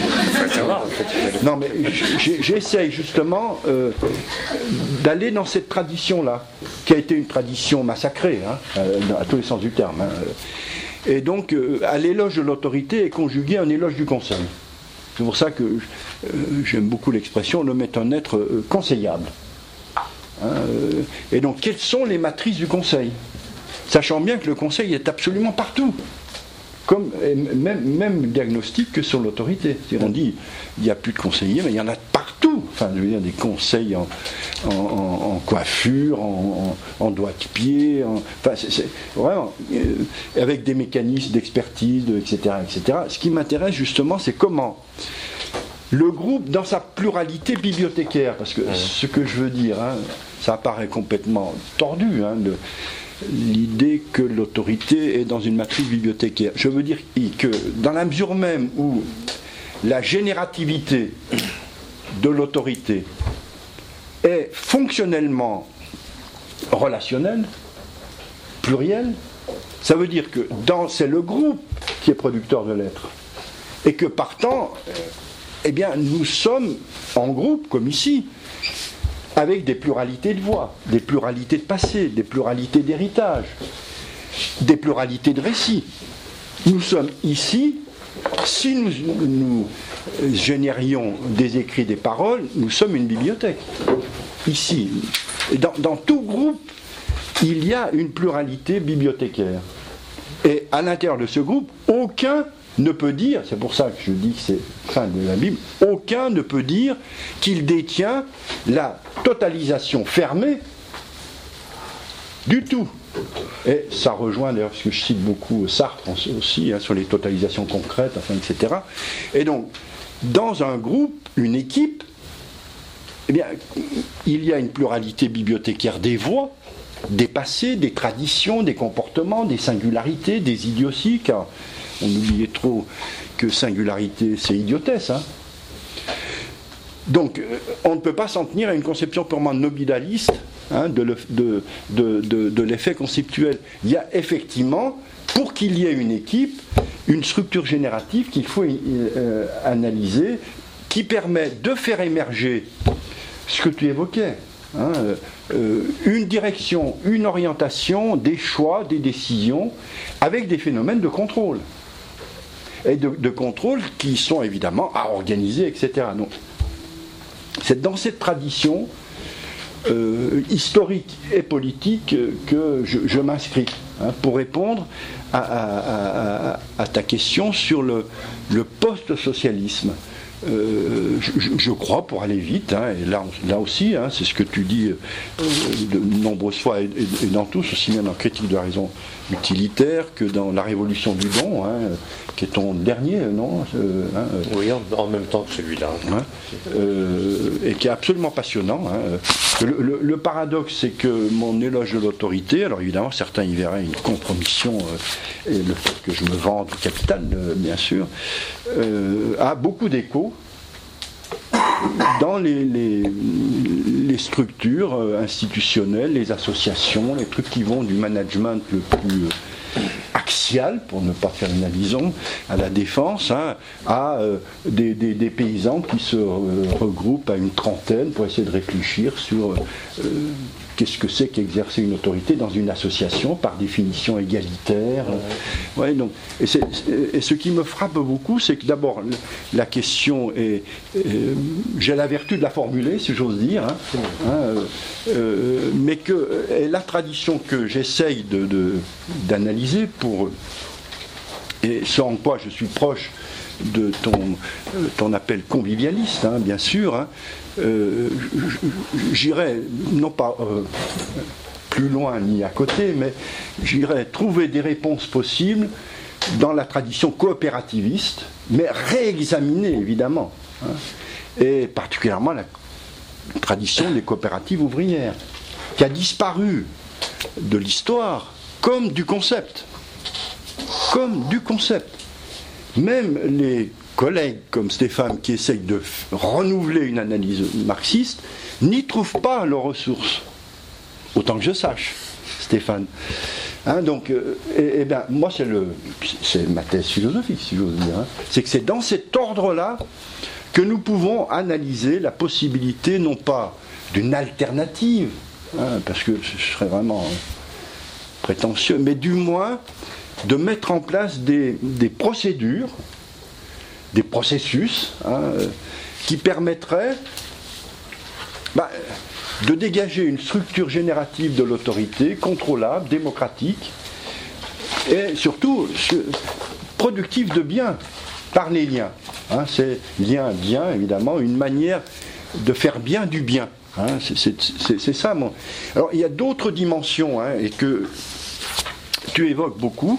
non mais j'ai, j'essaye justement euh, d'aller dans cette tradition-là, qui a été une tradition massacrée, hein, à tous les sens du terme. Hein, et donc euh, à l'éloge de l'autorité est conjugué un éloge du conseil. C'est pour ça que euh, j'aime beaucoup l'expression, l'homme est un être euh, conseillable. Hein, euh, et donc, quelles sont les matrices du conseil ? Sachant bien que le conseil est absolument partout. Comme, même, même diagnostic que sur l'autorité. C'est-à-dire, on dit, il n'y a plus de conseillers, mais il y en a partout. Enfin, je veux dire, des conseils en, en, en, en coiffure, en, en, en doigts de pied, en, enfin, c'est, c'est vraiment, euh, avec des mécanismes d'expertise, de, et cetera, et cetera. Ce qui m'intéresse justement, c'est comment le groupe, dans sa pluralité bibliothécaire, parce que mmh. ce que je veux dire, hein, ça apparaît complètement tordu, hein, de, l'idée que l'autorité est dans une matrice bibliothécaire. Je veux dire que dans la mesure même où la générativité de l'autorité est fonctionnellement relationnelle, plurielle, ça veut dire que dans, c'est le groupe qui est producteur de l'être. Et que partant, eh bien, nous sommes en groupe, comme ici, avec des pluralités de voix, des pluralités de passé, des pluralités d'héritage. des pluralités de récits. Nous sommes ici, si nous, nous générions des écrits, des paroles, nous sommes une bibliothèque. Ici, dans, dans tout groupe, il y a une pluralité bibliothécaire. Et à l'intérieur de ce groupe, aucun ne peut dire, c'est pour ça que je dis que c'est fin de la Bible, aucun ne peut dire qu'il détient la totalisation fermée du tout. Et ça rejoint d'ailleurs, parce que je cite beaucoup Sartre aussi, hein, sur les totalisations concrètes, enfin, et cetera. Et donc, dans un groupe, une équipe, eh bien, il y a une pluralité bibliothécaire des voix, des passés, des traditions, des comportements, des singularités, des idioties, car on oubliait trop que singularité, c'est idiotesse. Hein. Donc, on ne peut pas s'en tenir à une conception purement nominaliste hein, de, le, de, de, de, de l'effet conceptuel. Il y a effectivement, pour qu'il y ait une équipe, une structure générative qu'il faut euh, analyser, qui permet de faire émerger ce que tu évoquais, hein, euh, une direction, une orientation, des choix, des décisions, avec des phénomènes de contrôle. Et de, de contrôle qui sont évidemment à organiser, et cetera. Donc, c'est dans cette tradition euh, historique et politique que je, je m'inscris, hein, pour répondre à, à, à, à ta question sur le, le post-socialisme. Euh, je, je crois, pour aller vite, hein, et là, là aussi, hein, c'est ce que tu dis euh, de nombreuses fois, et, et dans tous, aussi bien dans Critique de la raison utilitaire que dans La Révolution du don, hein, qui est ton dernier, non euh, hein, Oui, en, en même temps que celui-là. Hein, euh, et qui est absolument passionnant. Hein. Le, le, le paradoxe, c'est que mon éloge de l'autorité, alors évidemment, certains y verraient une compromission, euh, et le fait que je me vende au capital, euh, bien sûr, euh, a beaucoup d'écho dans les, les, les structures institutionnelles, les associations, les trucs qui vont du management le plus axial, pour ne pas faire une allusion, à la défense, hein, à euh, des, des, des paysans qui se euh, regroupent à une trentaine pour essayer de réfléchir sur euh, qu'est-ce que c'est qu'exercer une autorité dans une association, par définition égalitaire. Ouais. Ouais, donc, et, c'est, et ce qui me frappe beaucoup, c'est que d'abord, la question est... Euh, j'ai la vertu de la formuler, si j'ose dire, hein, hein, euh, euh, mais que et la tradition que j'essaye de, de, d'analyser pour... Et ce en quoi je suis proche de ton, ton appel convivialiste, hein, bien sûr, hein, euh, j'irai non pas euh, plus loin ni à côté, mais j'irai trouver des réponses possibles dans la tradition coopérativiste, mais réexaminée évidemment, hein, et particulièrement la tradition des coopératives ouvrières, qui a disparu de l'histoire comme du concept, comme du concept. Même les collègues comme Stéphane qui essayent de f- renouveler une analyse marxiste n'y trouvent pas leurs ressources, autant que je sache, Stéphane. Hein, donc, euh, et, et ben, moi c'est, le, c'est ma thèse philosophique, si j'ose dire, hein. C'est que c'est dans cet ordre-là que nous pouvons analyser la possibilité, non pas d'une alternative, hein, parce que ce serait vraiment prétentieux, mais du moins de mettre en place des, des procédures, des processus, hein, qui permettraient bah, de dégager une structure générative de l'autorité, contrôlable, démocratique, et surtout productive de bien, par les liens. Hein, c'est lien, bien, évidemment, une manière de faire bien du bien. Hein, c'est, c'est, c'est, c'est ça, mon... Alors, il y a d'autres dimensions, hein, et que tu évoques beaucoup,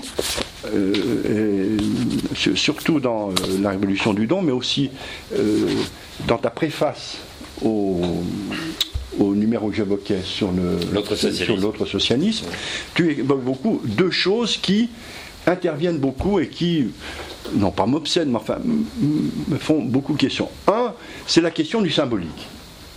euh, et, surtout dans euh, La Révolution du don, mais aussi euh, dans ta préface au, au numéro que j'évoquais sur, le, l'autre sur l'autre socialisme. Tu évoques beaucoup deux choses qui interviennent beaucoup et qui, non pas m'obsèdent, mais enfin me font beaucoup de questions. Un, c'est la question du symbolique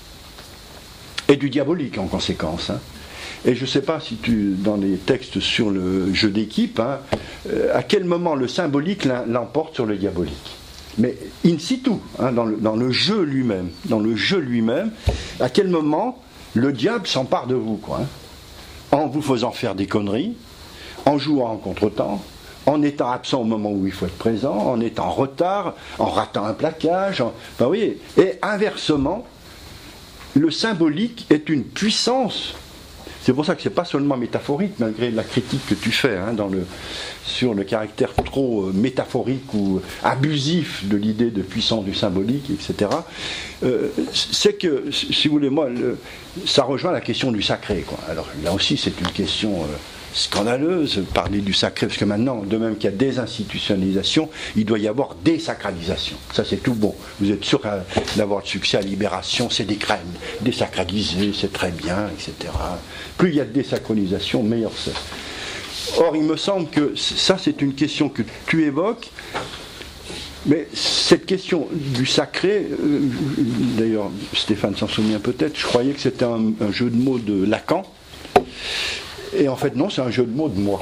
et du diabolique en conséquence. Hein. Et je ne sais pas si tu, dans les textes sur le jeu d'équipe, hein, euh, à quel moment le symbolique l'emporte sur le diabolique. Mais in situ, hein, dans, le, dans le jeu lui-même, dans le jeu lui-même, à quel moment le diable s'empare de vous, quoi, hein, en vous faisant faire des conneries, en jouant en contretemps, en étant absent au moment où il faut être présent, en étant en retard, en ratant un plaquage. En... Ben, vous voyez. Et inversement, le symbolique est une puissance. C'est pour ça que ce n'est pas seulement métaphorique, malgré la critique que tu fais hein, dans le, sur le caractère trop euh, métaphorique ou abusif de l'idée de puissance du symbolique, et cetera. Euh, c'est que, si vous voulez, moi, le, ça rejoint la question du sacré, quoi. Alors là aussi, c'est une question euh, scandaleuse, parler du sacré, parce que maintenant, de même qu'il y a désinstitutionnalisation, il doit y avoir désacralisation. Ça, c'est tout bon. Vous êtes sûr d'avoir le succès à Libération, c'est des crèmes. Désacraliser, c'est très bien, et cetera. Plus il y a de désacralisation, meilleur c'est. Or, il me semble que ça, c'est une question que tu évoques, mais cette question du sacré, euh, d'ailleurs, Stéphane s'en souvient peut-être, je croyais que c'était un, un jeu de mots de Lacan, et en fait, non, c'est un jeu de mots de moi.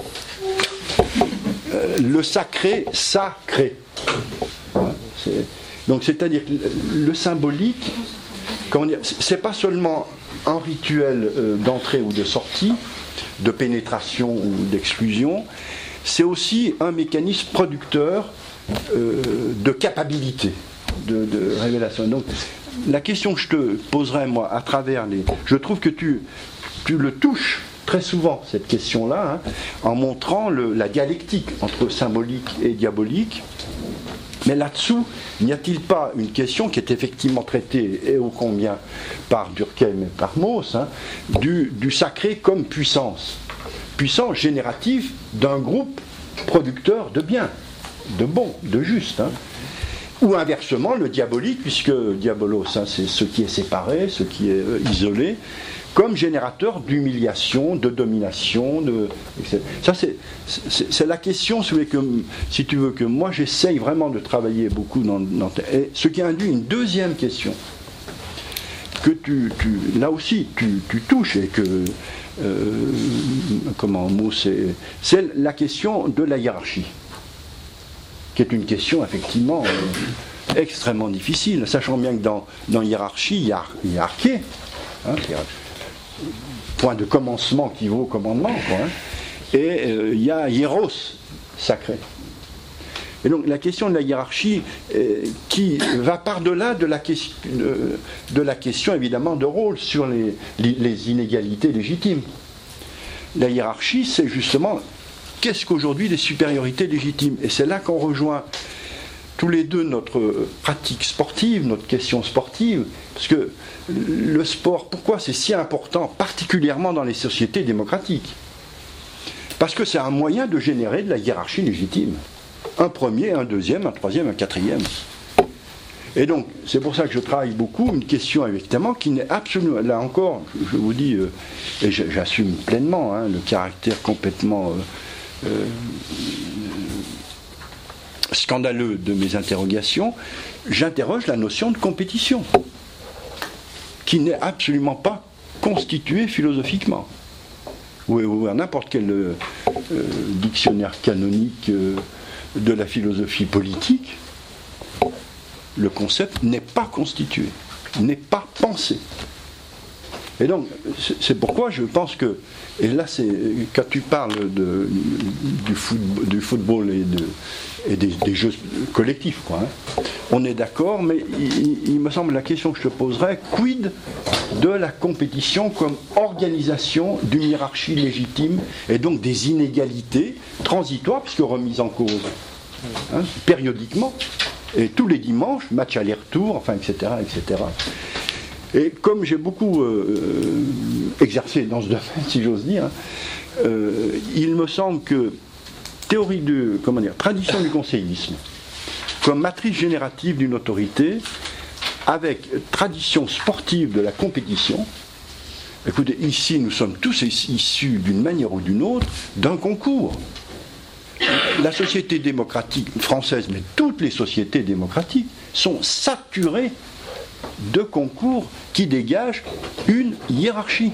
Euh, le sacré, sacré. Voilà, c'est, donc, c'est-à-dire que le symbolique, c'est pas seulement un rituel euh, d'entrée ou de sortie, de pénétration ou d'exclusion, c'est aussi un mécanisme producteur euh, de capacité, de, de révélation. Donc, la question que je te poserai, moi, à travers les... Je trouve que tu, tu le touches très souvent, cette question-là, hein, en montrant le, la dialectique entre symbolique et diabolique. Mais là-dessous, n'y a-t-il pas une question qui est effectivement traitée, et ô combien par Durkheim et par Mauss, hein, du, du sacré comme puissance, puissance générative d'un groupe producteur de bien, de bon, de juste, hein. Ou inversement, le diabolique, puisque diabolos, hein, c'est ce qui est séparé, ce qui est euh, isolé, comme générateur d'humiliation, de domination, de, et cetera. Ça, c'est, c'est, c'est la question, si, que, si tu veux, que moi j'essaye vraiment de travailler beaucoup dans, dans et ce qui induit une deuxième question, que tu, tu là aussi tu, tu touches, et que, euh, comment, mot, c'est, c'est la question de la hiérarchie, qui est une question effectivement euh, extrêmement difficile, sachant bien que dans, dans hiérarchie, il y a hiérarchie, hein, point de commencement qui vaut commandement, quoi, hein. Et il euh, y a hieros, sacré. Et donc la question de la hiérarchie euh, qui va par-delà de la, question, de, de la question évidemment de rôle sur les, les, les inégalités légitimes. La hiérarchie, c'est justement qu'est-ce qu'aujourd'hui les supériorités légitimes. Et c'est là qu'on rejoint tous les deux notre pratique sportive, notre question sportive, parce que le sport, pourquoi c'est si important, particulièrement dans les sociétés démocratiques? Parce que c'est un moyen de générer de la hiérarchie légitime. Un premier, un deuxième, un troisième, un quatrième. Et donc, c'est pour ça que je travaille beaucoup, une question évidemment qui n'est absolument, là encore, je vous dis, euh, et j'assume pleinement hein, le caractère complètement euh, euh, scandaleux de mes interrogations, j'interroge la notion de compétition, qui n'est absolument pas constituée philosophiquement. Ou, ou à n'importe quel euh, dictionnaire canonique euh, de la philosophie politique, le concept n'est pas constitué, n'est pas pensé. Et donc, c'est pourquoi je pense que, et là, c'est quand tu parles de, du, football, du football et, de, et des, des jeux collectifs, quoi, hein, on est d'accord, mais il, il me semble la question que je te poserais, quid de la compétition comme organisation d'une hiérarchie légitime et donc des inégalités transitoires, puisque remises en cause hein, périodiquement, et tous les dimanches, match aller-retour, enfin, et cetera, et cetera. Et comme j'ai beaucoup euh, exercé dans ce domaine, si j'ose dire, euh, il me semble que théorie de, comment dire, tradition du conseillisme, comme matrice générative d'une autorité, avec tradition sportive de la compétition, écoutez, ici nous sommes tous issus d'une manière ou d'une autre d'un concours. La société démocratique française, mais toutes les sociétés démocratiques, sont saturées de concours qui dégagent une hiérarchie.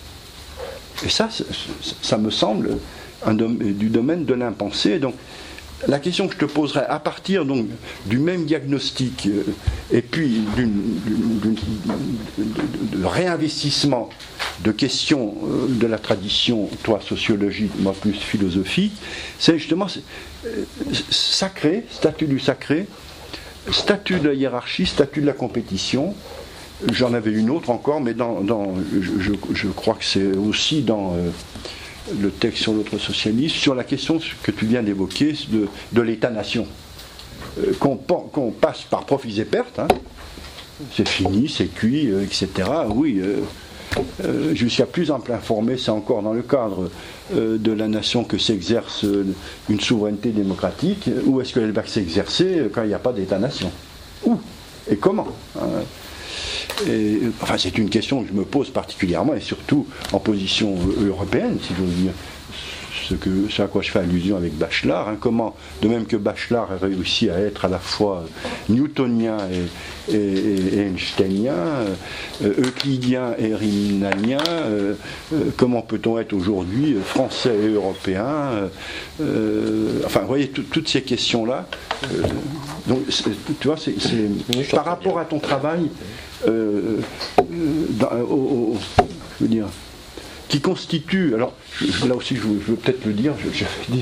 Et ça, ça me semble un dom- du domaine de l'impensé. Donc, la question que je te poserais, à partir donc du même diagnostic euh, et puis d'une, d'une, d'une, de réinvestissement de questions euh, de la tradition, toi sociologique, moi plus philosophique, c'est justement c'est, euh, sacré, statut du sacré, statut de la hiérarchie, statut de la compétition. J'en avais une autre encore, mais dans, dans, je, je, je crois que c'est aussi dans euh, le texte sur l'autre socialisme, sur la question que tu viens d'évoquer de, de l'État-nation. Euh, qu'on, qu'on passe par profits et pertes, hein, c'est fini, c'est cuit, euh, et cetera. Oui, euh, euh, jusqu'à plus ample informé, c'est encore dans le cadre euh, de la nation que s'exerce euh, une souveraineté démocratique. Où est-ce qu'elle va s'exercer quand il n'y a pas d'État-nation? Où et comment, hein? Et, enfin, c'est une question que je me pose particulièrement, et surtout en position européenne, si j'ose dire. Ce, que, ce à quoi je fais allusion avec Bachelard, hein, comment, de même que Bachelard a réussi à être à la fois newtonien et, et, et einsteinien, euh, euclidien et riemannien, euh, euh, comment peut-on être aujourd'hui français et européen, euh, enfin, vous voyez, toutes ces questions-là. Euh, donc, tu vois, c'est, c'est par rapport à ton travail, euh, dans, au, au, je veux dire, qui constitue, alors là aussi je veux, je veux peut-être le dire, je, je,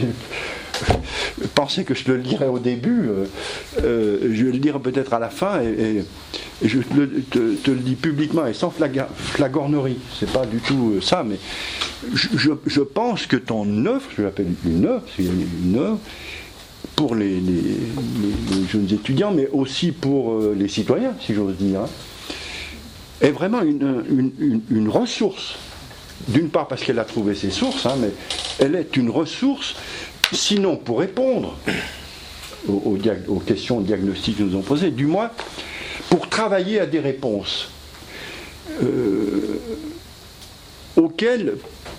je pensais que je le lirais au début, euh, euh, je vais le dire peut-être à la fin, et, et, et je te, te, te le dis publiquement et sans flaga, flagornerie, c'est pas du tout ça, mais je, je, je pense que ton œuvre, je l'appelle une œuvre, c'est une œuvre, pour les, les, les, les jeunes étudiants, mais aussi pour euh, les citoyens, si j'ose dire, hein, est vraiment une, une, une, une ressource. D'une part parce qu'elle a trouvé ses sources, hein, mais elle est une ressource, sinon pour répondre aux, aux, diag- aux questions diagnostiques que nous avons posées, du moins pour travailler à des réponses euh, auxquelles,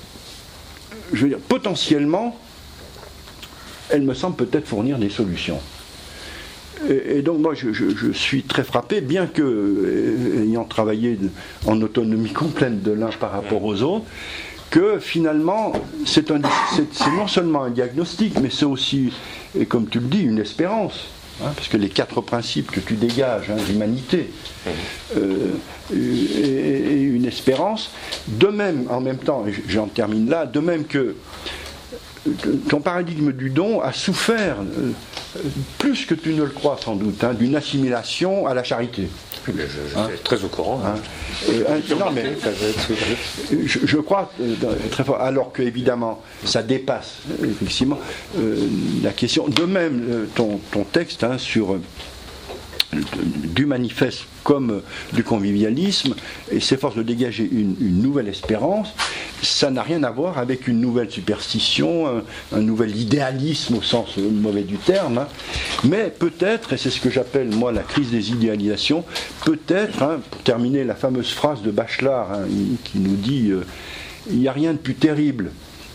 je veux dire, potentiellement, elle me semble peut-être fournir des solutions. Et, et donc moi je, je, je suis très frappé, bien que, euh, ayant travaillé de, en autonomie complète de l'un par rapport aux autres, que finalement c'est, un, c'est, c'est non seulement un diagnostic, mais c'est aussi, et comme tu le dis, une espérance. Hein, parce que les quatre principes que tu dégages, hein, l'humanité euh, et, et une espérance, de même, en même temps, et j'en termine là, de même que ton paradigme du don a souffert, euh, plus que tu ne le crois sans doute, hein, d'une assimilation à la charité. Je, je, je hein, suis très au courant. Hein. Hein. Et, hein, non, mais, je, je crois euh, très fort, alors que évidemment ça dépasse effectivement euh, la question. De même, euh, ton, ton texte hein, sur euh, du manifeste comme du convivialisme et s'efforce de dégager une, une nouvelle espérance. Ça n'a rien à voir avec une nouvelle superstition, un, un nouvel idéalisme au sens mauvais du terme, hein. Mais peut-être, et c'est ce que j'appelle moi la crise des idéalisations, peut-être, hein, pour terminer la fameuse phrase de Bachelard hein, qui nous dit euh, il n'y a rien de plus terrible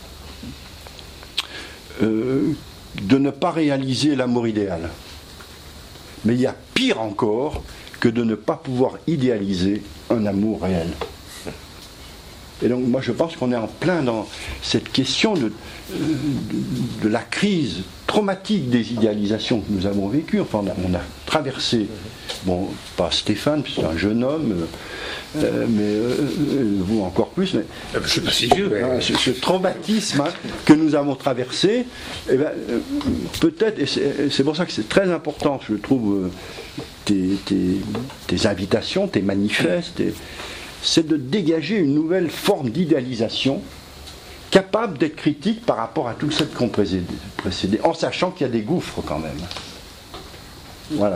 euh, de ne pas réaliser l'amour idéal. Mais il y a pire encore que de ne pas pouvoir idéaliser un amour réel. Et donc moi je pense qu'on est en plein dans cette question de, de, de la crise traumatique des idéalisations que nous avons vécues. Enfin on a, on a traversé, bon pas Stéphane, c'est un jeune homme, euh, mais euh, vous encore plus, mais je ne suis pas si vieux. Euh, ce, ce traumatisme hein, que nous avons traversé, eh ben, euh, peut-être, et c'est, c'est pour ça que c'est très important, je trouve, euh, tes, tes, tes invitations, tes manifestes, tes, c'est de dégager une nouvelle forme d'idéalisation capable d'être critique par rapport à tout ce qui ont précédé, précédé, en sachant qu'il y a des gouffres quand même. Voilà.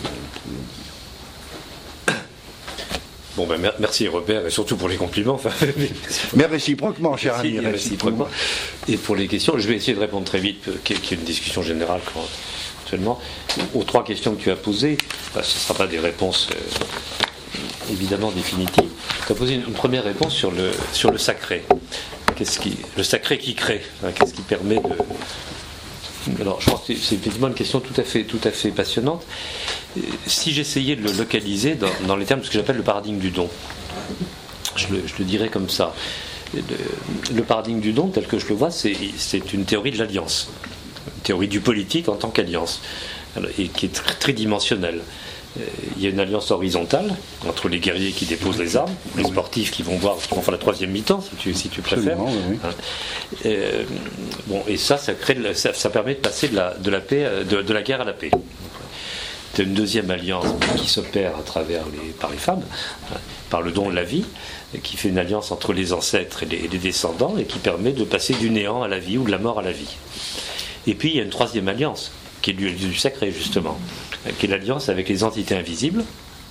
Bon ben merci Robert, et surtout pour les compliments. Enfin, mais réciproquement, cher merci, ami. Réciproquement. Et pour les questions, je vais essayer de répondre très vite, qu'il y ait une discussion générale quand, actuellement. Aux trois questions que tu as posées, ben, ce ne sera pas des réponses... Euh, évidemment définitive. Tu as posé une, une première réponse sur le, sur le sacré. Qu'est-ce qui, le sacré qui crée, hein, qu'est-ce qui permet de... Alors, je pense que c'est effectivement une question tout à fait, tout à fait passionnante. Si j'essayais de le localiser dans, dans les termes de ce que j'appelle le paradigme du don, je le, je le dirais comme ça. Le, le paradigme du don, tel que je le vois, c'est, c'est une théorie de l'alliance. Une théorie du politique en tant qu'alliance, alors, et qui est très tridimensionnelle. Il y a une alliance horizontale entre les guerriers qui déposent les armes, les sportifs qui vont voir, qui vont faire la troisième mi-temps, si tu, si tu préfères. Oui. Hein. Euh, bon, et ça, ça, crée, ça, ça permet de passer de la, de la, paix, de, de la guerre à la paix. C'est une deuxième alliance qui s'opère à travers les, par les femmes, hein, par le don de la vie, qui fait une alliance entre les ancêtres et les, et les descendants, et qui permet de passer du néant à la vie ou de la mort à la vie. Et puis il y a une troisième alliance, qui est du, du sacré justement, qui est l'alliance avec les entités invisibles.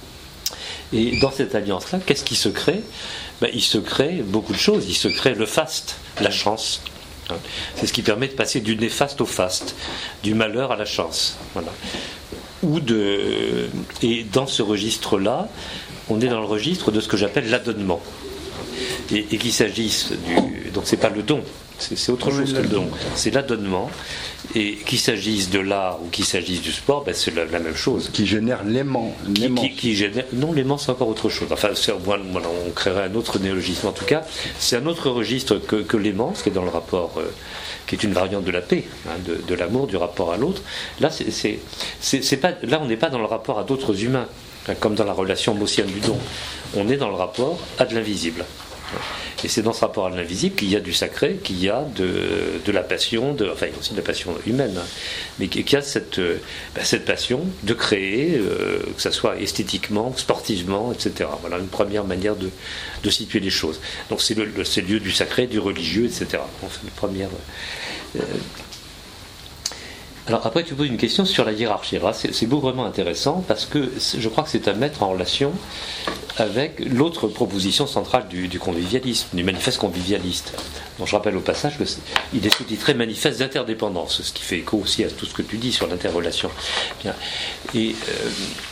Et dans cette alliance-là, qu'est-ce qui se crée? Ben, il se crée beaucoup de choses. Il se crée le faste, la chance. C'est ce qui permet de passer du néfaste au faste, du malheur à la chance. Voilà. Ou de... Et dans ce registre-là, on est dans le registre de ce que j'appelle l'adonnement. Et, et qu'il s'agisse du... Donc c'est pas le don, c'est, c'est autre chose que le don. C'est l'adonnement. Et qu'il s'agisse de l'art ou qu'il s'agisse du sport, ben c'est la, la même chose. Qui génère l'aimant. Qui, qui, qui génère... Non, l'aimant c'est encore autre chose. Enfin, c'est, voilà, on créerait un autre néologisme. En tout cas, c'est un autre registre que, que l'aimant, ce qui est dans le rapport, euh, qui est une variante de la paix, hein, de, de l'amour, du rapport à l'autre. Là, c'est, c'est, c'est, c'est pas, là, on n'est pas dans le rapport à d'autres humains, hein, comme dans la relation maussienne du don. On est dans le rapport à de l'invisible. Et c'est dans ce rapport à l'invisible qu'il y a du sacré, qu'il y a de, de la passion, de, enfin il y a aussi de la passion humaine, hein, mais qu'il y a cette, ben, cette passion de créer, euh, que ce soit esthétiquement, sportivement, et cetera. Voilà une première manière de, de situer les choses. Donc c'est le, le, c'est le lieu du sacré, du religieux, et cetera. On fait une première. Euh, Alors après tu poses une question sur la hiérarchie. Là, c'est, c'est vraiment intéressant parce que je crois que c'est à mettre en relation avec l'autre proposition centrale du, du convivialisme, du manifeste convivialiste. Donc je rappelle au passage qu'il est sous-titré manifeste d'interdépendance, ce qui fait écho aussi à tout ce que tu dis sur l'interrelation. Bien. Et euh,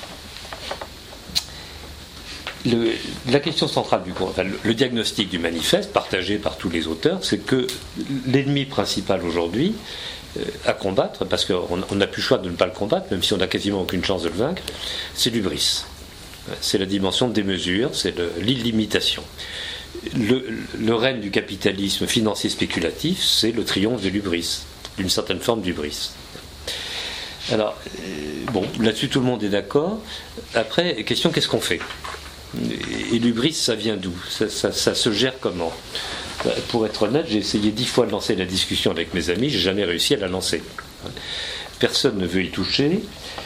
le, la question centrale du enfin, le, le diagnostic du manifeste, partagé par tous les auteurs, c'est que l'ennemi principal aujourd'hui euh, à combattre, parce qu'on n'a plus le choix de ne pas le combattre, même si on n'a quasiment aucune chance de le vaincre, c'est l'hubris. C'est la dimension des mesures, c'est le, l'illimitation. Le, le règne du capitalisme financier spéculatif, c'est le triomphe de l'hubris, d'une certaine forme d'hubris. Alors, euh, bon, là-dessus tout le monde est d'accord. Après, question, qu'est-ce qu'on fait? Et l'hubris, ça vient d'où? ça, ça, ça se gère comment? Pour être honnête, j'ai essayé dix fois de lancer la discussion avec mes amis, j'ai jamais réussi à la lancer. Personne ne veut y toucher.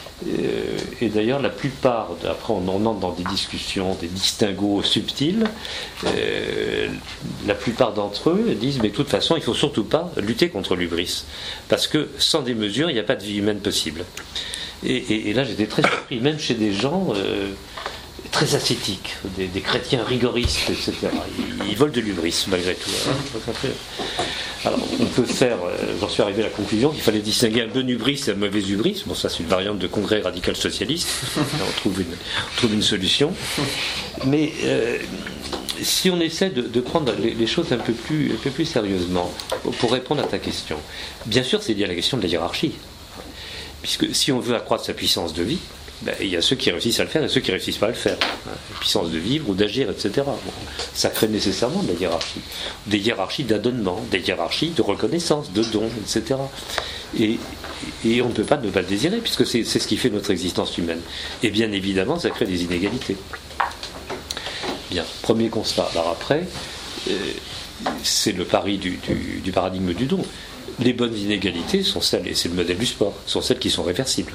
Et d'ailleurs, la plupart, après on en entre dans des discussions, des distinguos subtils, euh, la plupart d'entre eux disent mais de toute façon il ne faut surtout pas lutter contre l'hubris, parce que sans des mesures il n'y a pas de vie humaine possible. Et, et, et là j'étais très surpris, même chez des gens euh, très ascétiques, des, des chrétiens rigoristes, et cetera. Ils, ils volent de l'hubris malgré tout. Alors, on peut faire, euh, j'en suis arrivé à la conclusion qu'il fallait distinguer un bon hubris et un mauvais hubris. Bon, ça c'est une variante de congrès radical socialiste. Là, on trouve une, on trouve une solution. Mais euh, si on essaie de, de prendre les, les choses un peu, plus, un peu plus sérieusement, pour répondre à ta question, bien sûr c'est lié à la question de la hiérarchie. Puisque si on veut accroître sa puissance de vie, ben, il y a ceux qui réussissent à le faire et ceux qui ne réussissent pas à le faire. Hein, puissance de vivre ou d'agir, et cetera. Bon, ça crée nécessairement de la hiérarchie. Des hiérarchies d'adonnement, des hiérarchies de reconnaissance, de dons, et cetera. Et, et on ne peut pas ne pas le désirer, puisque c'est, c'est ce qui fait notre existence humaine. Et bien évidemment, ça crée des inégalités. Bien, premier constat. Alors après, euh, c'est le pari du, du, du paradigme du don. Les bonnes inégalités sont celles, et c'est le modèle du sport, sont celles qui sont réversibles.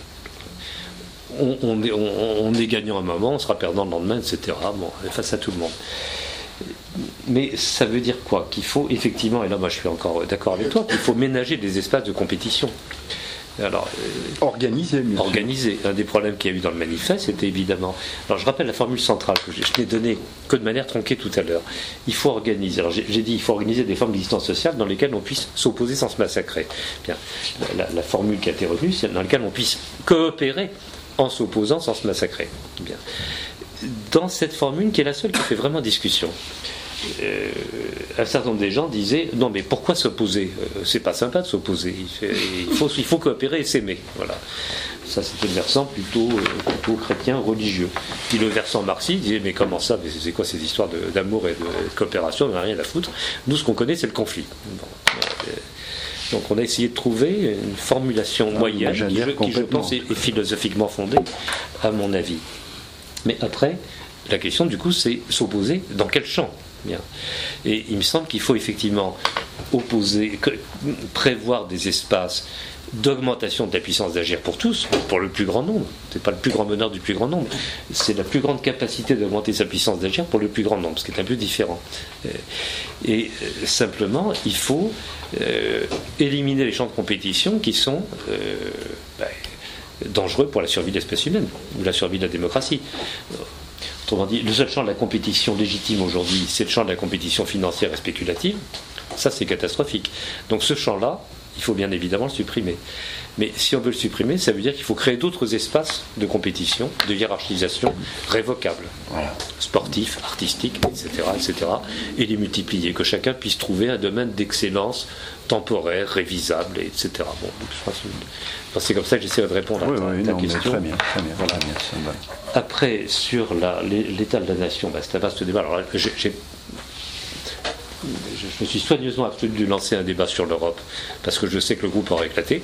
On, on, est, on, on est gagnant un moment, on sera perdant le lendemain, et cetera. Bon, face à tout le monde. Mais ça veut dire quoi? Qu'il faut effectivement, et là moi je suis encore d'accord avec toi, qu'il faut ménager des espaces de compétition. Alors, euh, organiser, mieux organiser. Un des problèmes qu'il y a eu dans le manifeste, c'était évidemment. Alors, je rappelle la formule centrale que je, je l'ai donnée que de manière tronquée tout à l'heure. Il faut organiser. Alors, j'ai, j'ai dit, il faut organiser des formes d'existence sociale dans lesquelles on puisse s'opposer sans se massacrer. Bien, la, la, la formule qui a été retenue, c'est dans laquelle on puisse coopérer en s'opposant sans se massacrer. Bien. Dans cette formule, qui est la seule qui fait vraiment discussion. Euh, un certain nombre des gens disaient non mais pourquoi s'opposer, euh, c'est pas sympa de s'opposer, il, fait, il, faut, il faut coopérer et s'aimer, voilà. Ça c'était le versant plutôt, euh, plutôt chrétien religieux. Puis le versant marxiste disait mais comment ça, mais c'est quoi ces histoires de, d'amour et de, de coopération, on n'a rien à foutre, nous ce qu'on connaît c'est le conflit. Bon, euh, Donc on a essayé de trouver une formulation Ah, moyenne mais qui, je, qui, je complètement. pense, est, est philosophiquement fondée, à mon avis. Mais après, la question du coup, c'est s'opposer dans quel champ. Bien. Et il me semble qu'il faut effectivement opposer, que, prévoir des espaces d'augmentation de la puissance d'agir pour tous, pour le plus grand nombre. C'est pas le plus grand bonheur du plus grand nombre, c'est la plus grande capacité d'augmenter sa puissance d'agir pour le plus grand nombre, ce qui est un peu différent. Et euh, simplement, il faut euh, éliminer les champs de compétition qui sont euh, bah, dangereux pour la survie de l'espèce humaine ou la survie de la démocratie. Autrement dit, le seul champ de la compétition légitime aujourd'hui, c'est le champ de la compétition financière et spéculative. Ça, c'est catastrophique. Donc ce champ-là, il faut bien évidemment le supprimer. Mais si on veut le supprimer, ça veut dire qu'il faut créer d'autres espaces de compétition, de hiérarchisation révocables, Voilà. sportifs, artistiques, et cetera, et cetera, et les multiplier, que chacun puisse trouver un domaine d'excellence temporaire, révisable, et cetera. Bon, je pense que c'est comme ça que j'essaie de répondre à Oui, ta, oui, ta non, mais question. très bien, très bien, Voilà. très bien, ça va. Après, sur la- l'état de la nation, bah, c'est un vaste débat. Alors, là, j'ai- j'ai- je me suis soigneusement abstenu de lancer un débat sur l'Europe, parce que je sais que le groupe aurait éclaté,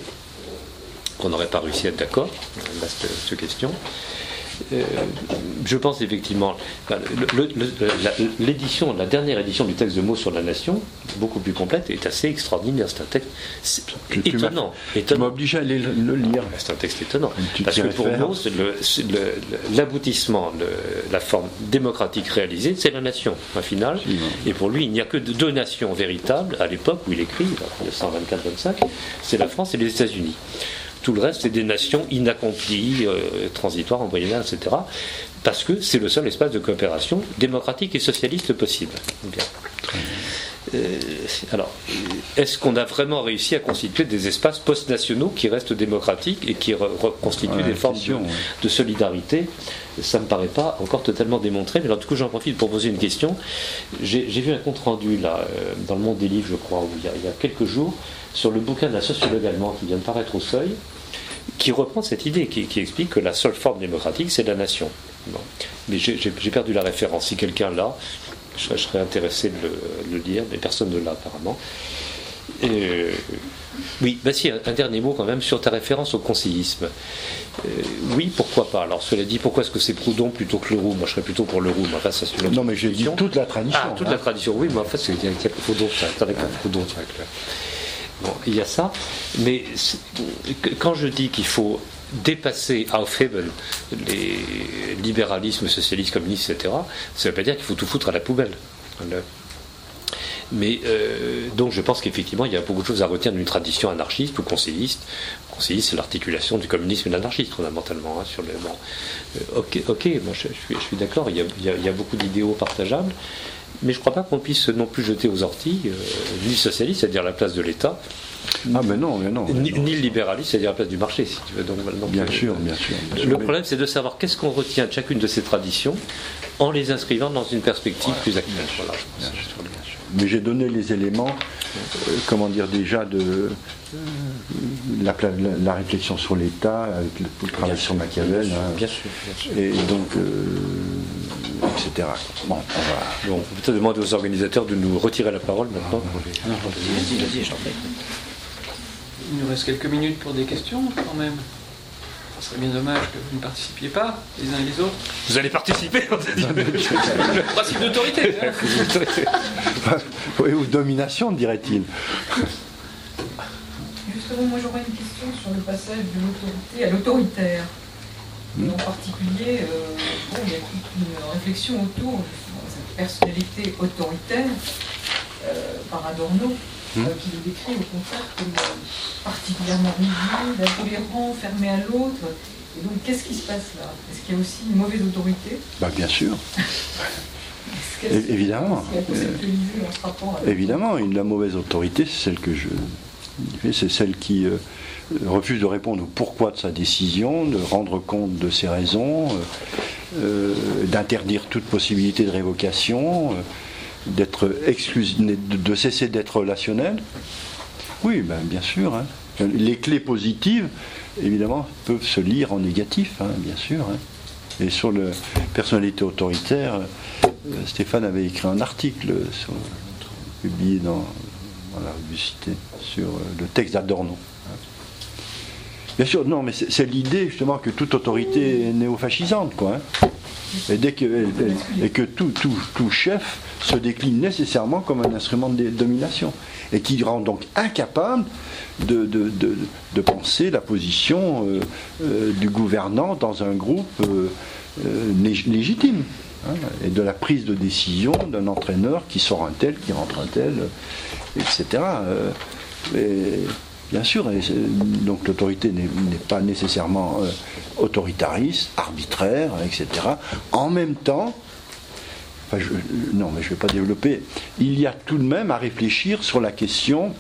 qu'on n'aurait pas réussi à être d'accord. Vaste, vaste question. Euh, je pense effectivement, enfin, le- le- le- la- l'édition, la dernière édition du texte de mots sur la nation, beaucoup plus complète, est assez extraordinaire. C'est un texte c'est Tu- tu m'as- étonnant. Tu étonnant. m'as obligé à aller le, le lire. C'est un texte étonnant. Tu Parce t'y que pour réfères. nous, c'est le- c'est le- le- l'aboutissement, le- la forme démocratique réalisée, c'est la nation, au final. Si, ouais. Et pour lui, il n'y a que deux nations véritables, à l'époque où il écrit, en mille neuf cent vingt-quatre vingt-cinq, c'est la France et les États-Unis. Tout le reste, c'est des nations inaccomplies, euh, transitoires, embryonnaires, et cetera. Parce que c'est le seul espace de coopération démocratique et socialiste possible. Bien. Euh, alors, est-ce qu'on a vraiment réussi à constituer des espaces post-nationaux qui restent démocratiques et qui re- reconstituent Ouais, des formes de, question, ouais. de solidarité? Ça ne me paraît pas encore totalement démontré, mais alors du coup j'en profite pour poser une question. J'ai j'ai vu un compte-rendu là, euh, dans le Monde des Livres, je crois, où il y, a, il y a quelques jours, sur le bouquin d'un sociologue allemand qui vient de paraître au Seuil, qui reprend cette idée, qui, qui explique que la seule forme démocratique, c'est la nation. Bon. Mais j'ai j'ai- j'ai perdu la référence. Si quelqu'un l'a, je, serais- je serais intéressé de le, de le dire, mais personne ne l'a apparemment. Et, euh, oui, bah si, un, un dernier mot quand même sur ta référence au conseillisme. Euh, oui, pourquoi pas. Alors cela dit, pourquoi est-ce que c'est Proudhon plutôt que Leroux? Moi je serais plutôt pour Leroux, mais enfin ça c'est une autre Non, mais j'ai dit discussion. toute la tradition. Ah, toute hein. la tradition, oui, mais en fait, c'est il y a Proudhon, attendez, Proudhon, tiens, clair. Bon, il y a ça, mais c'est- quand je dis qu'il faut dépasser Aufheben les libéralismes, socialistes, communistes, et cetera, ça ne veut pas dire qu'il faut tout foutre à la poubelle. Le- Mais euh, donc je pense qu'effectivement il y a beaucoup de choses à retenir d'une tradition anarchiste ou conseilliste. Conseilliste, c'est l'articulation du communisme et de l'anarchisme fondamentalement. Hein, sur le, bon. Euh, ok, ok, moi je, je suis, je suis d'accord, il y a, il y a- il y a beaucoup d'idéaux partageables, mais je ne crois pas qu'on puisse non plus jeter aux orties euh, ni le socialiste, c'est-à-dire la place de l'État, Ah, mais non, mais non. mais ni, non. ni le libéralisme, c'est-à-dire la place du marché, si tu veux. Donc, donc, Bien euh, sûr, bien sûr. bien sûr. Le Mais- problème, c'est de savoir qu'est-ce qu'on retient de chacune de ces traditions en les inscrivant dans une perspective plus actuelle. Voilà, je pense. Mais j'ai donné les éléments, euh, comment dire, déjà de euh, la, pla- la, la réflexion sur l'État, avec le, le travail sur Machiavel, Bien sûr, hein, bien sûr, bien sûr. et donc, euh, et cetera. Bon, on va. Bon, on peut peut-être demander aux organisateurs de nous retirer la parole maintenant. Vas-y, vas-y, je t'en prie. Il nous reste quelques minutes pour des questions quand même. Ce serait bien dommage que vous ne participiez pas, les uns et les autres. Vous allez participer, on t'a dit. Le principe d'autorité. hein. Oui, ou domination, dirait-il. Justement, moi j'aurais une question sur le passage de l'autorité à l'autoritaire. Et en particulier, euh, bon, il y a toute une réflexion autour justement, de cette personnalité autoritaire euh, par Adorno, euh, qui le décrit au contraire comme euh, particulièrement rigide, intolérant, fermé à l'autre. Et donc, qu'est-ce qui se passe là? Est-ce qu'il y a aussi une mauvaise autorité? Bah, bien sûr, Est-ce qu'elle É- évidemment. Est-ce qu'il y a conceptualisé dans ce rapport avec évidemment. Une, la mauvaise autorité, c'est celle que je. C'est celle qui euh, refuse de répondre au pourquoi de sa décision, de rendre compte de ses raisons, euh, euh, d'interdire toute possibilité de révocation, euh, d'être exclusif, de, de cesser d'être relationnel. Oui, ben, bien sûr. Hein. Les clés positives, évidemment, peuvent se lire en négatif, hein, bien sûr. Hein. Et sur la personnalité autoritaire, euh, Stéphane avait écrit un article sur- publié dans dans la revue Cité, sur euh, le texte d'Adorno. Bien sûr, non, mais c'est, c'est l'idée justement que toute autorité est néofascisante, quoi. Hein. Et, dès que, et, et que tout, tout, tout chef se décline nécessairement comme un instrument de domination. Et qui rend donc incapable de, de, de, de penser la position euh, euh, du gouvernant dans un groupe euh, euh, légitime. Hein, et de la prise de décision d'un entraîneur qui sort un tel, qui rentre un tel, et cetera. Euh, et, bien sûr, et donc l'autorité n'est, n'est pas nécessairement euh, autoritariste, arbitraire, et cetera. En même temps, enfin, je, non, mais je ne vais pas développer, il y a tout de même à réfléchir sur la question,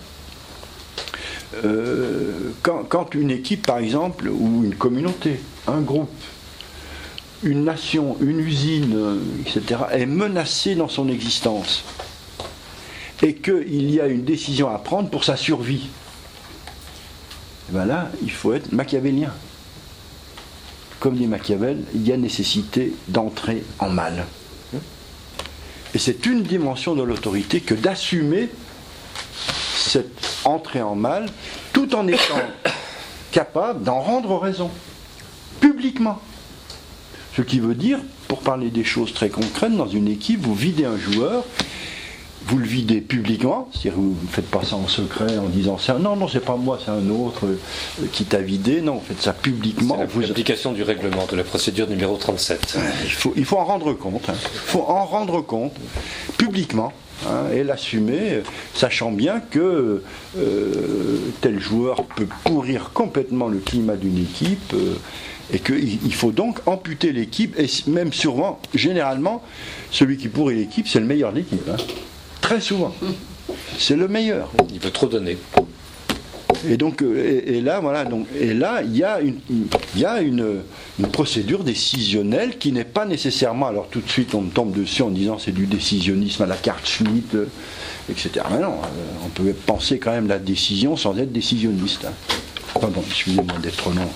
euh, quand, quand une équipe, par exemple, ou une communauté, un groupe, une nation, une usine, et cetera, est menacée dans son existence, et qu'il y a une décision à prendre pour sa survie, et bien là, il faut être machiavélien. Comme dit Machiavel, il y a nécessité d'entrer en mal. Et c'est une dimension de l'autorité que d'assumer cette entrée en mal, tout en étant capable d'en rendre raison, publiquement. Ce qui veut dire, pour parler des choses très concrètes, dans une équipe, vous videz un joueur, vous le videz publiquement, c'est-à-dire vous ne faites pas ça en secret en disant ça, non, non, c'est pas moi, c'est un autre euh, qui t'a vidé, non, vous faites ça publiquement. C'est vous... l'application du règlement, de la procédure numéro trente-sept. Il faut, il faut en rendre compte, il hein. faut en rendre compte publiquement. Hein, et l'assumer, sachant bien que euh, tel joueur peut pourrir complètement le climat d'une équipe, euh, et qu'il faut donc amputer l'équipe, et même sûrement, généralement, celui qui pourrit l'équipe, c'est le meilleur de l'équipe. Hein. Très souvent. C'est le meilleur. Il veut trop donner. Et donc, et, et là, voilà, donc, et là, il y a une, il y a une, une procédure décisionnelle qui n'est pas nécessairement, alors tout de suite on tombe dessus en disant c'est du décisionnisme à la carte Schmitt, et cetera. Mais non, on peut penser quand même la décision sans être décisionniste. Hein. Pardon, excusez-moi d'être trop long.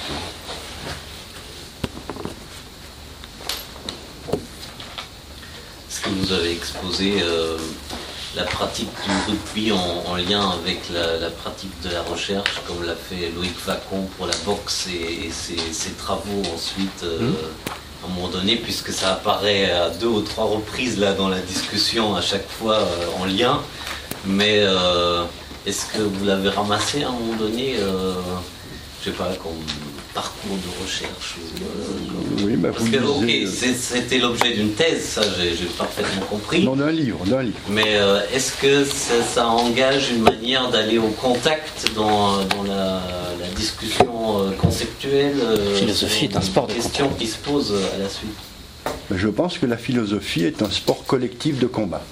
Ce que vous avez exposé, euh, la pratique du rugby en, en lien avec la, la pratique de la recherche, comme l'a fait Loïc Wacon pour la boxe et, et ses, ses travaux ensuite, euh, mmh. à un moment donné, puisque ça apparaît à deux ou trois reprises là dans la discussion, à chaque fois euh, en lien. Mais euh, est-ce que vous l'avez ramassé à un moment donné, euh, je sais pas, comme parcours de recherche ou, euh, oui, bah, parce que, ok, c'est, c'était l'objet d'une thèse, ça j'ai, j'ai parfaitement compris. Non, d'un livre, d'un livre. Mais euh, est-ce que ça, ça engage une manière d'aller au contact dans, dans la, la discussion euh, conceptuelle euh, philosophie est un sport de question qui se pose à la suite? Je pense que la philosophie est un sport collectif de combat.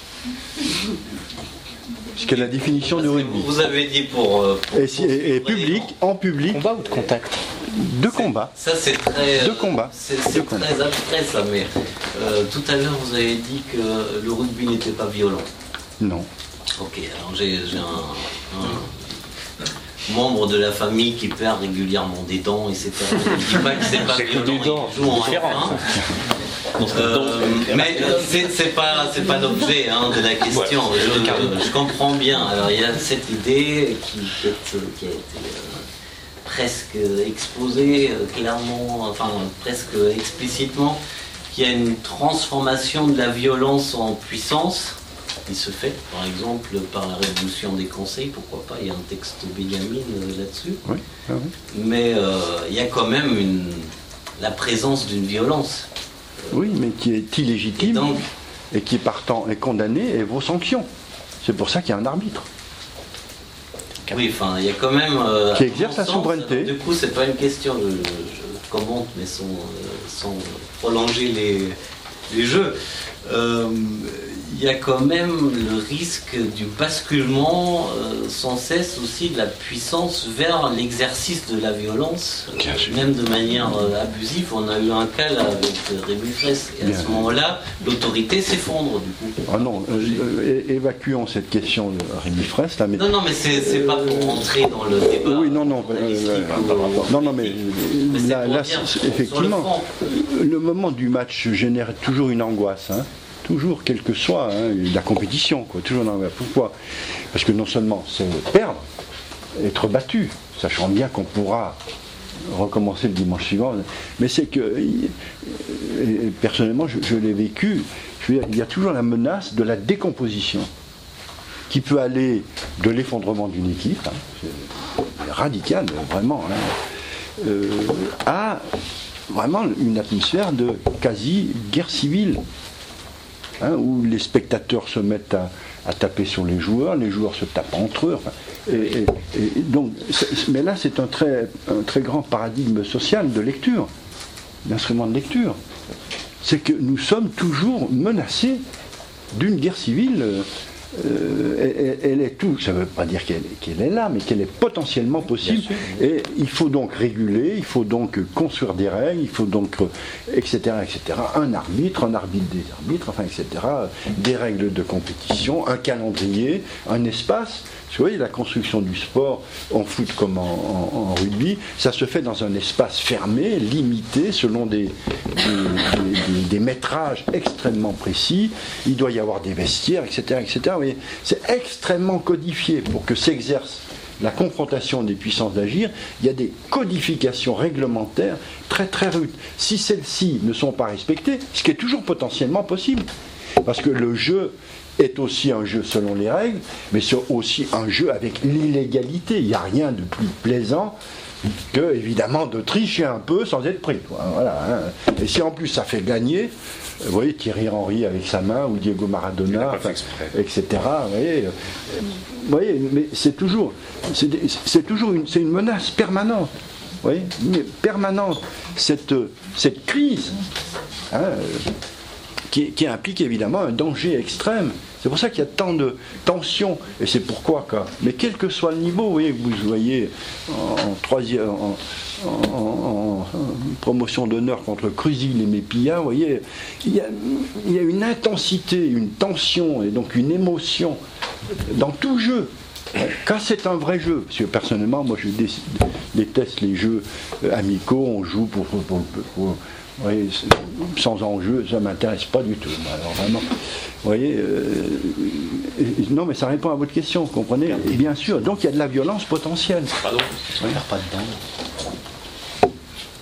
C'est la définition Parce du rugby. Vous avez dit pour... Euh, pour et, si, et, et public, en public... Combat ou de contact? De combat. Ça c'est très... De combat. C'est, c'est de très combat. abstrait ça, mais euh, tout à l'heure vous avez dit que le rugby n'était pas violent. Non. Ok, alors j'ai, j'ai un, un membre de la famille qui perd régulièrement des dents, et cetera. Je ne dis pas que c'est pas C'est violent, des dents, il joue en différent. F un. Euh, mais c'est, c'est pas c'est pas l'objet hein, de la question. Ouais, je, je comprends bien. Alors il y a cette idée qui, qui a été euh, presque exposée euh, clairement, enfin presque explicitement, qu'il y a une transformation de la violence en puissance. Il se fait, par exemple, par la révolution des conseils. Pourquoi pas? Il y a un texte de Benjamin euh, là-dessus. Oui, ah oui. Mais euh, il y a quand même une, la présence d'une violence. Oui, mais qui est illégitime et, donc, et qui partant est condamné et vaut sanction. C'est pour ça qu'il y a un arbitre. Oui, enfin, il y a quand même... Euh, qui exerce sa souveraineté. Alors, du coup, c'est pas une question, de, je commente, mais sans, sans prolonger les, les jeux. Euh, il y a quand même le risque du basculement euh, sans cesse aussi de la puissance vers l'exercice de la violence, euh, même de manière euh, abusive. On a eu un cas là avec euh, Rémi Fraisse, et à Bien. ce moment-là, l'autorité s'effondre du coup. Ah non, euh, euh, évacuons cette question de Rémi Fraisse là. Mais... Non, non, mais c'est, c'est pas pour rentrer dans le débat. Oui, non, non, euh, ou... non, non, mais, mais là, là effectivement, le, le moment du match génère toujours une angoisse. Hein. toujours, quelle que soit hein, la compétition, quoi, toujours dans, pourquoi? Parce que non seulement c'est perdre, être battu, sachant bien qu'on pourra recommencer le dimanche suivant, mais c'est que, et personnellement, je, je l'ai vécu, je veux dire, il y a toujours la menace de la décomposition, qui peut aller de l'effondrement d'une équipe, hein, c'est radical, vraiment, hein, euh, à vraiment une atmosphère de quasi-guerre civile, hein, où les spectateurs se mettent à, à taper sur les joueurs, les joueurs se tapent entre eux. Enfin, et, et, et donc, mais là, c'est un très, un très grand paradigme social de lecture, d'instrument de lecture. C'est que nous sommes toujours menacés d'une guerre civile. Euh, elle, elle est tout, ça ne veut pas dire qu'elle, qu'elle est là, mais qu'elle est potentiellement possible. Et il faut donc réguler, il faut donc construire des règles, il faut donc, et cetera, et cetera. Un arbitre, un arbitre des arbitres, enfin, et cetera. Des règles de compétition, un calendrier, un espace. Vous voyez, la construction du sport, en foot comme en, en, en rugby, ça se fait dans un espace fermé, limité, selon des, des, des, des métrages extrêmement précis. Il doit y avoir des vestiaires, et cetera, et cetera. Vous voyez, c'est extrêmement codifié pour que s'exerce la confrontation des puissances d'agir. Il y a des codifications réglementaires très très rudes. Si celles-ci ne sont pas respectées, ce qui est toujours potentiellement possible, parce que le jeu est aussi un jeu selon les règles, mais c'est aussi un jeu avec l'illégalité. Il n'y a rien de plus plaisant que, évidemment, de tricher un peu sans être pris. Voilà, hein. Et si en plus ça fait gagner, vous voyez Thierry Henry avec sa main, ou Diego Maradona, enfin, et cetera. Vous voyez, vous voyez, mais c'est toujours, c'est, c'est toujours une, c'est une menace permanente. Vous voyez, permanente. Cette, cette crise, hein, Qui, qui implique évidemment un danger extrême. C'est pour ça qu'il y a tant de tensions, et c'est pourquoi, quoi. Mais quel que soit le niveau, vous voyez, vous voyez en, en troisième, en, en, en, en promotion d'honneur contre Crusil et Mépilla, vous voyez, il y, a, il y a une intensité, une tension, et donc une émotion dans tout jeu. Quand c'est un vrai jeu, parce que personnellement, moi je déteste les jeux amicaux, on joue pour, pour, pour, pour oui, sans enjeu, ça ne m'intéresse pas du tout. Alors vraiment, vous voyez, euh, non, mais ça répond à votre question, vous comprenez? Et bien sûr, donc il y a de la violence potentielle. Pardon, oui. Pas dedans.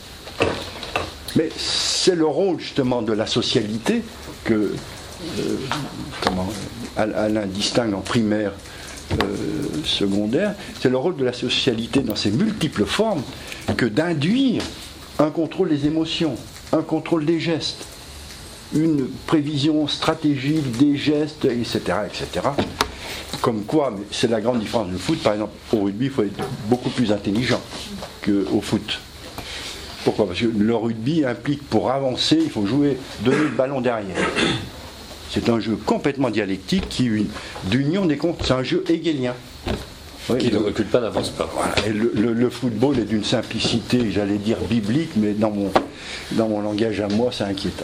Mais c'est le rôle justement de la socialité que euh, comment, Alain distingue en primaire, euh, secondaire. C'est le rôle de la socialité dans ses multiples formes que d'induire un contrôle des émotions, un contrôle des gestes, une prévision stratégique des gestes, et cetera, et cetera. Comme quoi, c'est la grande différence du foot. Par exemple, au rugby, il faut être beaucoup plus intelligent qu'au foot. Pourquoi? Parce que le rugby implique, pour avancer, il faut jouer, donner le ballon derrière. C'est un jeu complètement dialectique qui d'union des comptes. C'est un jeu hegelien. Oui, qui ne recule pas, n'avance pas. Voilà. Et le, le, le football est d'une simplicité, j'allais dire biblique, mais dans mon, dans mon langage à moi, c'est inquiétant.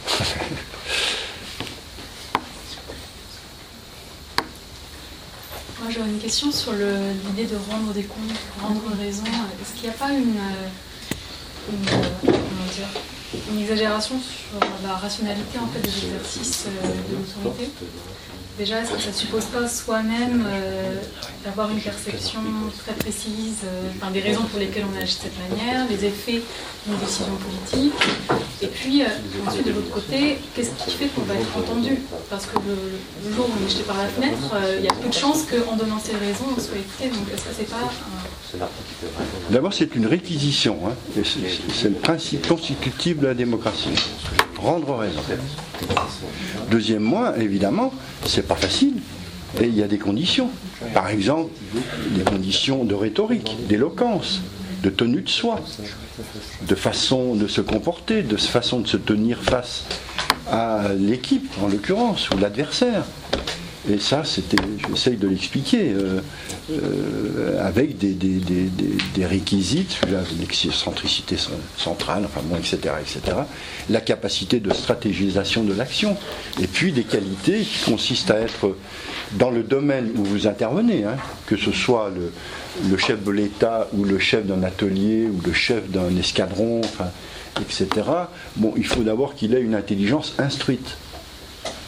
Moi, j'aurais une question sur le, l'idée de rendre des comptes, rendre raison. Est-ce qu'il n'y a pas une, une, comment dire, une exagération sur la rationalité en fait, des exercices de l'autorité? Déjà, est-ce que ça ne suppose pas soi-même euh, d'avoir une perception très précise euh, enfin, des raisons pour lesquelles on agit de cette manière, les effets d'une décision politique? Et puis, euh, ensuite, de l'autre côté, qu'est-ce qui fait qu'on va être entendu? Parce que le, le jour où on est jeté par la fenêtre, euh, il y a peu de chances qu'en donnant ces raisons, on soit écouté. Donc, est-ce que c'est pas un... D'abord, c'est une réquisition. Hein, et c'est, c'est le principe constitutif de la démocratie. Rendre raison. Deuxièmement, évidemment, c'est pas facile. Et il y a des conditions. Par exemple, des conditions de rhétorique, d'éloquence, de tenue de soi, de façon de se comporter, de façon de se tenir face à l'équipe, en l'occurrence, ou l'adversaire. Et ça, c'était, j'essaye de l'expliquer, euh, euh, avec des, des, des, des, des réquisites, l'excentricité centrale, enfin bon, et cetera, et cetera, la capacité de stratégisation de l'action, et puis des qualités qui consistent à être dans le domaine où vous intervenez, hein, que ce soit le, le chef de l'État, ou le chef d'un atelier, ou le chef d'un escadron, enfin, et cetera. Bon, il faut d'abord qu'il ait une intelligence instruite.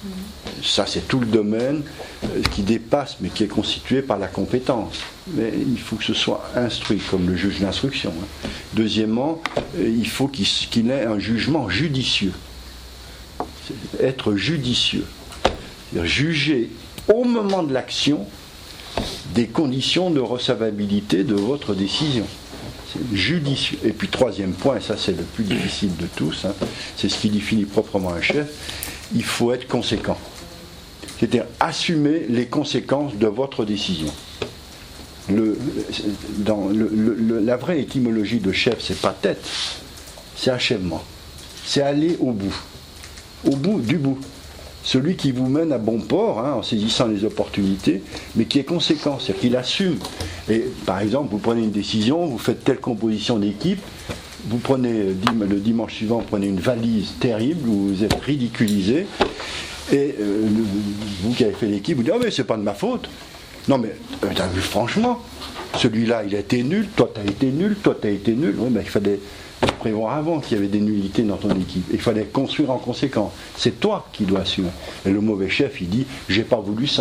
Ça, c'est tout le domaine qui dépasse, mais qui est constitué par la compétence. Mais il faut que ce soit instruit, comme le juge d'instruction. Deuxièmement, il faut qu'il qu'il ait un jugement judicieux. Être judicieux. C'est-à-dire juger au moment de l'action des conditions de recevabilité de votre décision. C'est judicieux. Et puis troisième point, et ça c'est le plus difficile de tous, hein, c'est ce qui définit proprement un chef, il faut être conséquent. C'est-à-dire assumer les conséquences de votre décision. Le, dans le, le, la vraie étymologie de chef, c'est pas tête, c'est achèvement. C'est aller au bout. Au bout du bout. Celui qui vous mène à bon port, hein, en saisissant les opportunités, mais qui est conséquent, c'est-à-dire qu'il assume. Et par exemple, vous prenez une décision, vous faites telle composition d'équipe, vous prenez le dimanche suivant, vous prenez une valise terrible, où vous êtes ridiculisé, et euh, vous qui avez fait l'équipe, vous dites « Ah mais c'est pas de ma faute !» Non mais, euh, t'as vu franchement, celui-là il a été nul, toi t'as été nul, toi t'as été nul, oui, ben, il fallait prévoir avant qu'il y avait des nullités dans ton équipe. Il fallait construire en conséquence. C'est toi qui dois assumer. Et le mauvais chef, il dit « j'ai pas voulu ça ».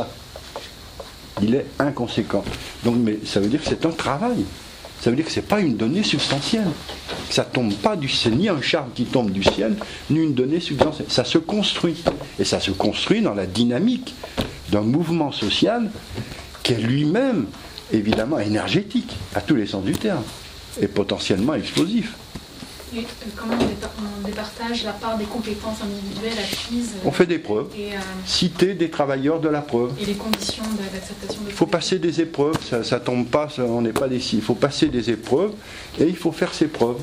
Il est inconséquent. Donc, mais ça veut dire que c'est un travail. Ça veut dire que c'est pas une donnée substantielle. Ça tombe pas du ciel, ni un charme qui tombe du ciel, ni une donnée substantielle. Ça se construit. Et ça se construit dans la dynamique d'un mouvement social qui est lui-même, évidemment, énergétique, à tous les sens du terme, et potentiellement explosif. Et comment on, dépa on départage la part des compétences individuelles acquises? On fait des preuves. Et, euh, citer des travailleurs de la preuve. Et les conditions d'acceptation de... Il faut passer des épreuves, ça, ça tombe pas, ça, on n'est pas des si. Il faut passer des épreuves et il faut faire ses preuves.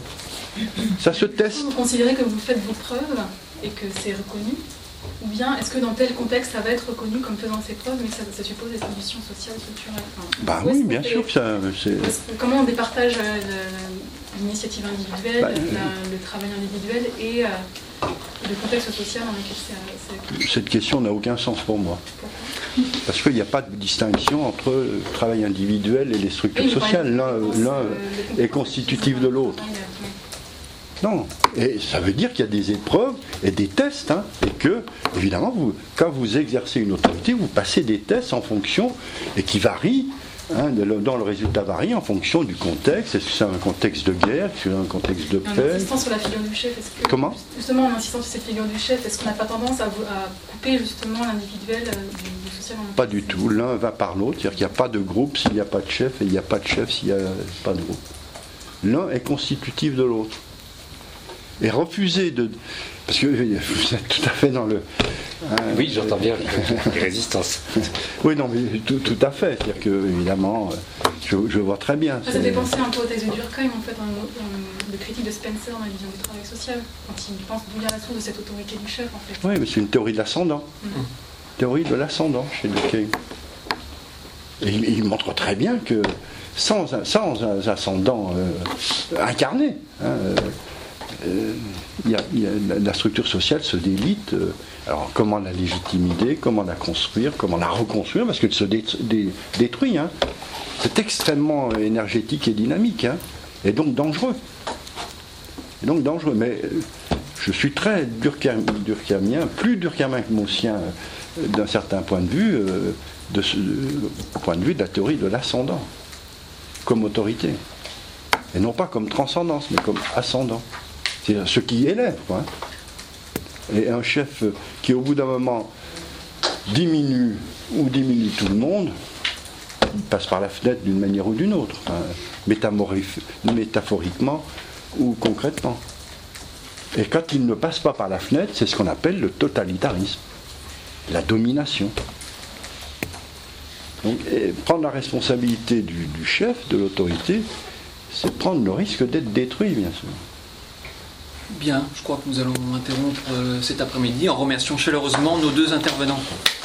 Ça se teste. Vous considérez que vous faites vos preuves et que c'est reconnu? Ou bien est-ce que dans tel contexte ça va être reconnu comme faisant ses preuves, mais ça, ça suppose des conditions sociales, structurelles? Enfin, bah oui, bien sûr que ça. Comment on départage euh, l'initiative individuelle, bah, la, le travail individuel et euh, le contexte social dans lequel c'est... Cette question n'a aucun sens pour moi. Pourquoi? Parce qu'il n'y a pas de distinction entre le travail individuel et les structures oui, sociales. L'un est constitutif de l'autre. Non, et ça veut dire qu'il y a des épreuves et des tests, hein, et que, évidemment, vous, quand vous exercez une autorité, vous passez des tests en fonction, et qui varient, hein, dont le résultat varie en fonction du contexte. Est-ce que c'est un contexte de guerre, est-ce que c'est un contexte de paix? En insistant sur la figure du chef, est-ce que, comment justement en insistant sur cette figure du chef, est-ce qu'on n'a pas tendance à, à couper justement l'individuel du, du social? Pas du tout, l'un va par l'autre, c'est-à-dire qu'il n'y a pas de groupe s'il n'y a pas de chef, et il n'y a pas de chef s'il n'y a pas de groupe. L'un est constitutif de l'autre. Et refuser de... Parce que vous êtes tout à fait dans le... Hein, oui, j'entends bien les résistances. Oui, non, mais tout, tout à fait. C'est-à-dire que, évidemment, je, je vois très bien. Ça fait penser un peu au texte de Durkheim, en fait, de critique de Spencer dans la vision du travail social, quand il pense d'où vient la source de cette autorité du chef, en fait. Oui, mais c'est une théorie de l'ascendant. Mmh. Théorie de l'ascendant chez Durkheim. Et il, il montre très bien que sans, sans un ascendant euh, incarné, hein, euh, Euh, y a, y a, la structure sociale se délite. Euh, alors comment la légitimer, comment la construire, comment la reconstruire, parce qu'elle se dé, dé, détruit. Hein. C'est extrêmement énergétique et dynamique, hein, et donc dangereux. Et donc dangereux. Mais euh, je suis très durkheimien, plus durkheimien que maussien euh, d'un certain point de vue, euh, de ce euh, point de vue de la théorie de l'ascendant, comme autorité. Et non pas comme transcendance, mais comme ascendant. C'est ce qui élève, quoi. Et un chef qui, au bout d'un moment, diminue ou diminue tout le monde, il passe par la fenêtre d'une manière ou d'une autre, hein, métaphoriquement ou concrètement. Et quand il ne passe pas par la fenêtre, c'est ce qu'on appelle le totalitarisme, la domination. Donc, prendre la responsabilité du, du chef, de l'autorité, c'est prendre le risque d'être détruit, bien sûr. Bien, je crois que nous allons interrompre cet après-midi en remerciant chaleureusement nos deux intervenants.